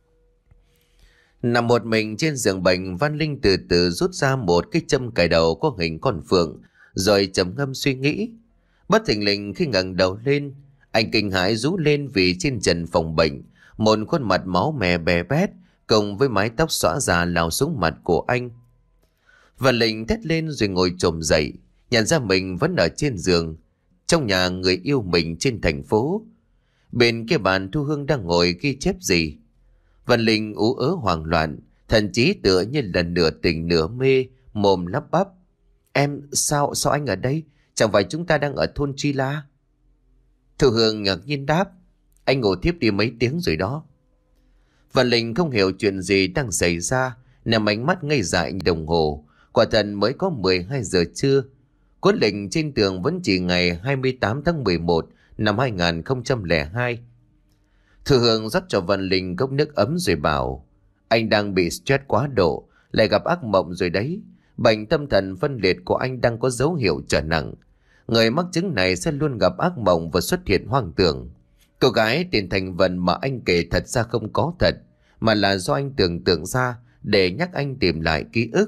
Nằm một mình trên giường bệnh, Văn Linh từ từ rút ra một cái châm cài đầu có hình con phượng, rồi trầm ngâm suy nghĩ. Bất thình lình khi ngẩng đầu lên, anh kinh hãi rú lên vì trên trần phòng bệnh, một khuôn mặt máu me bè bét cùng với mái tóc xõa già lao xuống mặt của anh. Văn Linh thét lên rồi ngồi chồm dậy, nhận ra mình vẫn ở trên giường, trong nhà người yêu mình trên thành phố. Bên kia bàn Thu Hương đang ngồi ghi chép gì. Văn Linh ú ớ hoảng loạn, thần trí tựa như là nửa tỉnh nửa mê, mồm lắp bắp. Em, sao, sao anh ở đây? Chẳng phải chúng ta đang ở thôn Chi La? Thu Hương ngạc nhiên đáp. Anh ngủ thiếp đi mấy tiếng rồi đó. Văn Linh không hiểu chuyện gì đang xảy ra, nằm ánh mắt ngây dại như đồng hồ. Quả thật mới có mười hai giờ trưa. Cuốn lịch trên tường vẫn chỉ ngày hai mươi tám tháng mười một năm hai nghìn không trăm lẻ hai. Thu Hương rót cho Văn Linh cốc nước ấm rồi bảo. Anh đang bị stress quá độ, lại gặp ác mộng rồi đấy. Bệnh tâm thần phân liệt của anh đang có dấu hiệu trở nặng. Người mắc chứng này sẽ luôn gặp ác mộng và xuất hiện hoang tưởng. Cô gái tiền thành Vân mà anh kể thật ra không có thật, mà là do anh tưởng tượng ra để nhắc anh tìm lại ký ức.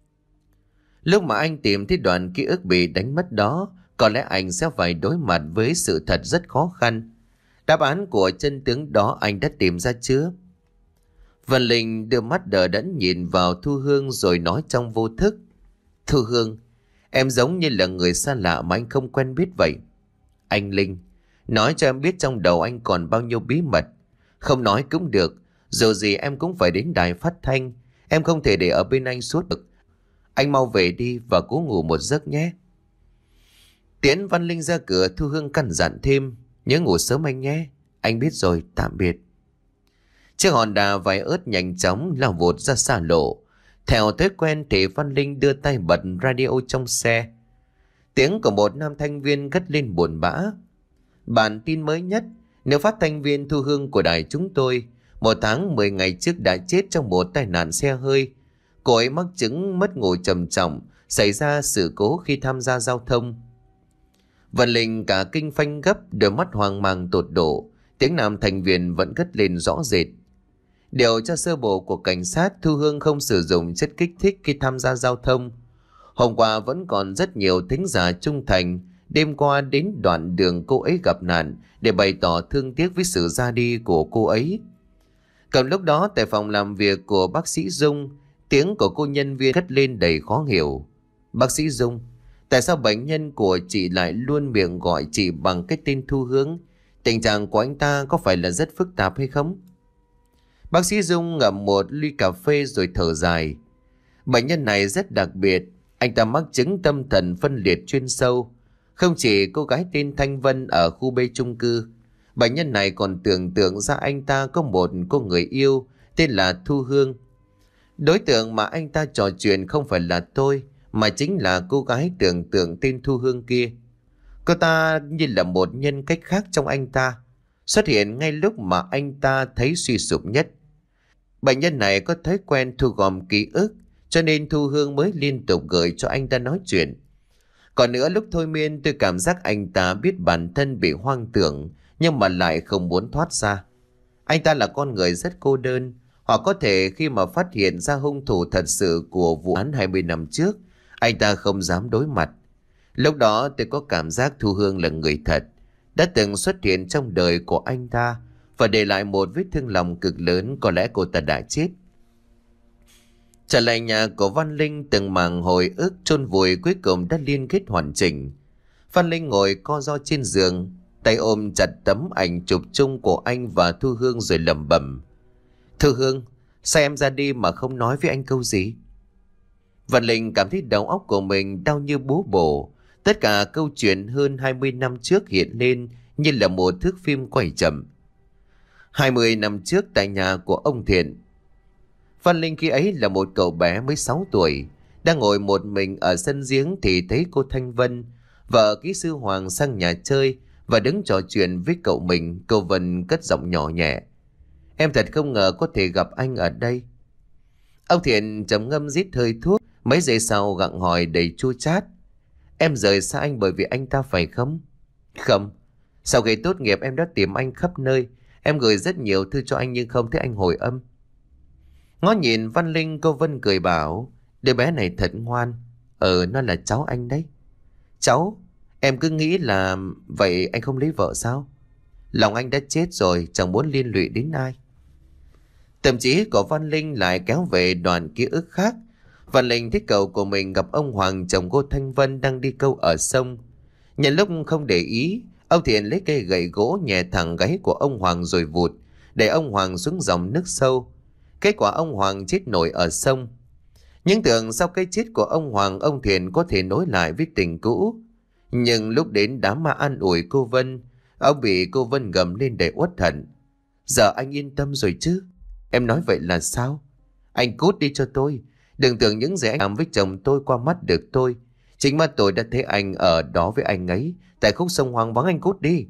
Lúc mà anh tìm thấy đoạn ký ức bị đánh mất đó, có lẽ anh sẽ phải đối mặt với sự thật rất khó khăn. Đáp án của chân tướng đó anh đã tìm ra chưa? Văn Linh đưa mắt đờ đẫn nhìn vào Thu Hương rồi nói trong vô thức. Thu Hương, em giống như là người xa lạ mà anh không quen biết vậy. Anh Linh, nói cho em biết trong đầu anh còn bao nhiêu bí mật. Không nói cũng được, dù gì em cũng phải đến đài phát thanh. Em không thể để ở bên anh suốt được. Anh mau về đi và cố ngủ một giấc nhé. Tiến Văn Linh ra cửa, Thu Hương căn dặn thêm. Nhớ ngủ sớm anh nhé. Anh biết rồi, tạm biệt. Chiếc Honda vài ớt nhanh chóng lao vụt ra xa lộ. Theo thói quen thì Văn Linh đưa tay bật radio trong xe. Tiếng của một nam thanh viên cất lên buồn bã. Bản tin mới nhất, nếu phát thanh viên Thu Hương của đài chúng tôi một tháng mười ngày trước đã chết trong một tai nạn xe hơi. Cô ấy mắc chứng mất ngủ trầm trọng, xảy ra sự cố khi tham gia giao thông. Văn Linh cả kinh phanh gấp, đôi mắt hoang mang tột độ. Tiếng nam thành viên vẫn cất lên rõ rệt. Điều tra sơ bộ của cảnh sát, Thu Hương không sử dụng chất kích thích khi tham gia giao thông. Hôm qua vẫn còn rất nhiều thính giả trung thành đêm qua đến đoạn đường cô ấy gặp nạn để bày tỏ thương tiếc với sự ra đi của cô ấy. Cầm lúc đó tại phòng làm việc của bác sĩ Dung, tiếng của cô nhân viên cất lên đầy khó hiểu. Bác sĩ Dung, tại sao bệnh nhân của chị lại luôn miệng gọi chị bằng cái tên Thu Hương? Tình trạng của anh ta có phải là rất phức tạp hay không? Bác sĩ Dung ngậm một ly cà phê rồi thở dài. Bệnh nhân này rất đặc biệt, anh ta mắc chứng tâm thần phân liệt chuyên sâu. Không chỉ cô gái tên Thanh Vân ở khu B chung cư, bệnh nhân này còn tưởng tượng ra anh ta có một cô người yêu tên là Thu Hương. Đối tượng mà anh ta trò chuyện không phải là tôi, mà chính là cô gái tưởng tượng tên Thu Hương kia. Cô ta như là một nhân cách khác trong anh ta, xuất hiện ngay lúc mà anh ta thấy suy sụp nhất. Bệnh nhân này có thói quen thu gom ký ức, cho nên Thu Hương mới liên tục gửi cho anh ta nói chuyện. Còn nữa, lúc thôi miên tôi cảm giác anh ta biết bản thân bị hoang tưởng, nhưng mà lại không muốn thoát ra. Anh ta là con người rất cô đơn, hoặc có thể khi mà phát hiện ra hung thủ thật sự của vụ án hai mươi năm trước, anh ta không dám đối mặt. Lúc đó tôi có cảm giác Thu Hương là người thật, đã từng xuất hiện trong đời của anh ta và để lại một vết thương lòng cực lớn. Có lẽ cô ta đã chết. Trở lại nhà của Văn Linh, từng mảng hồi ức chôn vùi cuối cùng đã liên kết hoàn chỉnh. Văn Linh ngồi co ro trên giường, tay ôm chặt tấm ảnh chụp chung của anh và Thu Hương rồi lẩm bẩm. Thu Hương, sao em ra đi mà không nói với anh câu gì? Văn Linh cảm thấy đầu óc của mình đau như búa bổ. Tất cả câu chuyện hơn hai mươi năm trước hiện lên như là một thước phim quay chậm. hai mươi năm trước tại nhà của ông Thiện. Văn Linh khi ấy là một cậu bé mới sáu tuổi, đang ngồi một mình ở sân giếng thì thấy cô Thanh Vân, Vợ kỹ sư Hoàng sang nhà chơi và đứng trò chuyện với cậu mình. Cô Vân cất giọng nhỏ nhẹ: Em thật không ngờ có thể gặp anh ở đây. Ông Thiện trầm ngâm rít hơi thuốc, mấy giây sau gặng hỏi đầy chua chát: Em rời xa anh bởi vì anh ta phải không? Không. Sau khi tốt nghiệp em đã tìm anh khắp nơi. Em gửi rất nhiều thư cho anh nhưng không thấy anh hồi âm. Ngó nhìn Văn Linh, cô Vân cười bảo: Đứa bé này thật ngoan. Ờ, nó là cháu anh đấy. Cháu? Em cứ nghĩ là vậy anh không lấy vợ sao? Lòng anh đã chết rồi, chẳng muốn liên lụy đến ai. Tâm trí của Văn Linh lại kéo về đoạn ký ức khác. Văn Linh thấy cậu của mình gặp ông Hoàng, chồng cô Thanh Vân, đang đi câu ở sông. Nhân lúc không để ý, ông Thiện lấy cây gậy gỗ nhẹ thẳng gáy của ông Hoàng rồi vụt, để ông Hoàng xuống dòng nước sâu. Kết quả ông Hoàng chết nổi ở sông. Nhưng tưởng sau cái chết của ông Hoàng, ông Thiện có thể nối lại với tình cũ. Nhưng lúc đến đám ma an ủi cô Vân, ông bị cô Vân gầm lên đầy uất hận: Giờ anh yên tâm rồi chứ? Em nói vậy là sao? Anh cút đi cho tôi. Đừng tưởng những gì anh làm với chồng tôi qua mắt được tôi. Chính mắt tôi đã thấy anh ở đó với anh ấy tại khúc sông hoang vắng. Anh cút đi.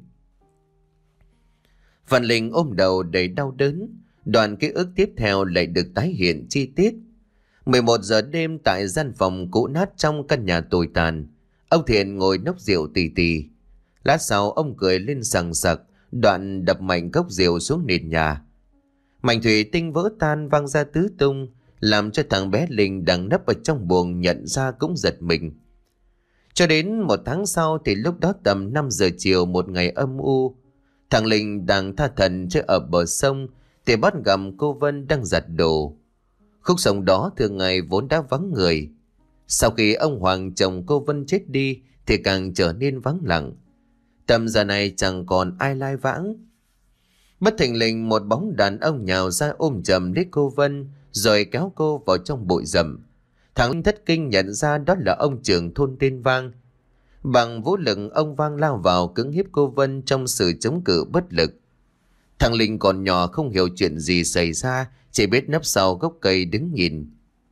Văn Linh ôm đầu đầy đau đớn. Đoạn ký ức tiếp theo lại được tái hiện chi tiết. mười một giờ đêm tại gian phòng cũ nát trong căn nhà tồi tàn, ông Thiện ngồi nốc rượu tì tì. Lát sau ông cười lên sằng sặc, đoạn đập mạnh cốc rượu xuống nền nhà. Mảnh thủy tinh vỡ tan văng ra tứ tung, làm cho thằng bé Linh đang nấp ở trong buồng nhận ra cũng giật mình. Cho đến một tháng sau thì lúc đó tầm năm giờ chiều một ngày âm u, thằng Linh đang tha thần chơi ở bờ sông thì bắt gặp cô Vân đang giặt đồ. Khúc sông đó thường ngày vốn đã vắng người. Sau khi ông Hoàng chồng cô Vân chết đi thì càng trở nên vắng lặng. Tầm giờ này chẳng còn ai lai vãng. Bất thình lình một bóng đàn ông nhào ra ôm chầm lấy cô Vân rồi kéo cô vào trong bụi rậm. Thằng Linh thất kinh nhận ra đó là ông trưởng thôn tên Vang. Bằng vũ lực ông Vang lao vào cưỡng hiếp cô Vân trong sự chống cự bất lực. Thằng Linh còn nhỏ không hiểu chuyện gì xảy ra, chỉ biết nấp sau gốc cây đứng nhìn.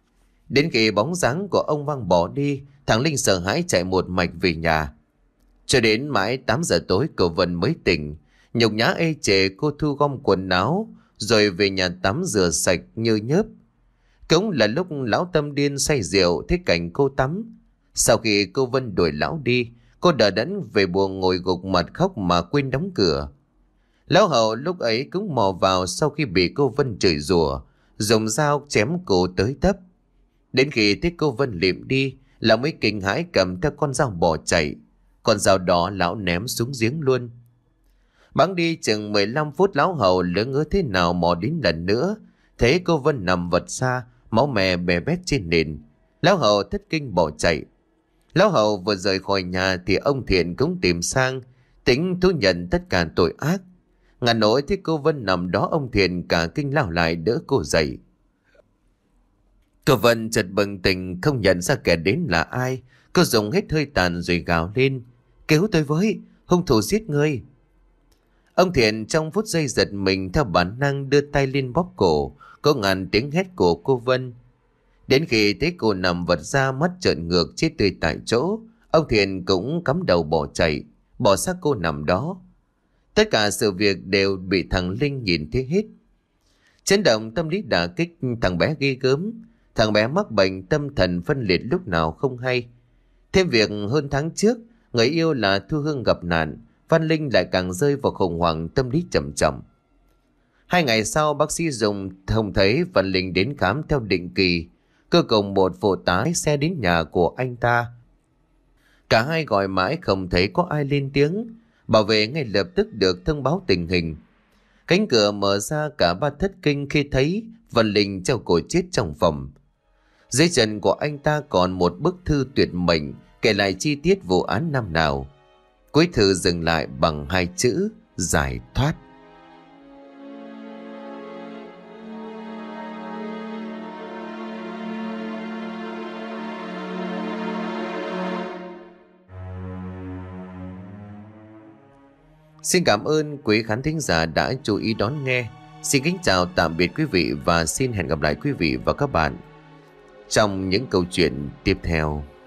Đến khi bóng dáng của ông Vang bỏ đi, thằng Linh sợ hãi chạy một mạch về nhà. Cho đến mãi tám giờ tối cô Vân mới tỉnh. Nhục nhã ê chề, cô thu gom quần áo rồi về nhà tắm rửa sạch như nhớp. Cũng là lúc lão Tâm điên say rượu thấy cảnh cô tắm. Sau khi cô Vân đuổi lão đi, cô đờ đẫn về buồng ngồi gục mặt khóc mà quên đóng cửa. Lão Hậu lúc ấy cũng mò vào sau khi bị cô Vân chửi rủa, dùng dao chém cổ tới tấp. Đến khi thấy cô Vân lịm đi, lão mới kinh hãi cầm theo con dao bỏ chạy. Con dao đó lão ném xuống giếng luôn. Bẵng đi chừng mười lăm phút, lão Hậu lỡ ngớ thế nào mò đến lần nữa, thấy cô Vân nằm vật xa, máu me bè bét trên nền. Lão Hậu thất kinh bỏ chạy. Lão Hậu vừa rời khỏi nhà thì ông Thiện cũng tìm sang, tính thú nhận tất cả tội ác. Ngàn nỗi thấy cô Vân nằm đó, ông Thiện cả kinh lao lại đỡ cô dậy. Cô Vân chợt bừng tỉnh, không nhận ra kẻ đến là ai. Cô dùng hết hơi tàn rồi gào lên: Cứu tôi với, hung thủ giết người. Ông Thiện trong phút giây giật mình, theo bản năng đưa tay lên bóp cổ. Có ngàn tiếng hét của cô Vân. Đến khi thấy cô nằm vật ra, mắt trợn ngược chết tươi tại chỗ, ông Thiện cũng cắm đầu bỏ chạy, bỏ xác cô nằm đó. Tất cả sự việc đều bị thằng Linh nhìn thấy hết. Chấn động tâm lý đả kích, thằng bé ghê gớm. Thằng bé mắc bệnh tâm thần phân liệt lúc nào không hay. Thêm việc hơn tháng trước, người yêu là Thu Hương gặp nạn, Văn Linh lại càng rơi vào khủng hoảng tâm lý trầm trọng. Hai ngày sau, bác sĩ Dùng thông thấy Văn Linh đến khám theo định kỳ. Cơ cùng một phụ tá xe đến nhà của anh ta. Cả hai gọi mãi không thấy có ai lên tiếng. Bảo vệ ngay lập tức được thông báo tình hình. Cánh cửa mở ra, cả ba thất kinh khi thấy Văn Linh treo cổ chết trong phòng. Dưới chân của anh ta còn một bức thư tuyệt mệnh kể lại chi tiết vụ án năm nào. Cuối thư dừng lại bằng hai chữ: giải thoát. Xin cảm ơn quý khán thính giả đã chú ý đón nghe. Xin kính chào tạm biệt quý vị và xin hẹn gặp lại quý vị và các bạn trong những câu chuyện tiếp theo.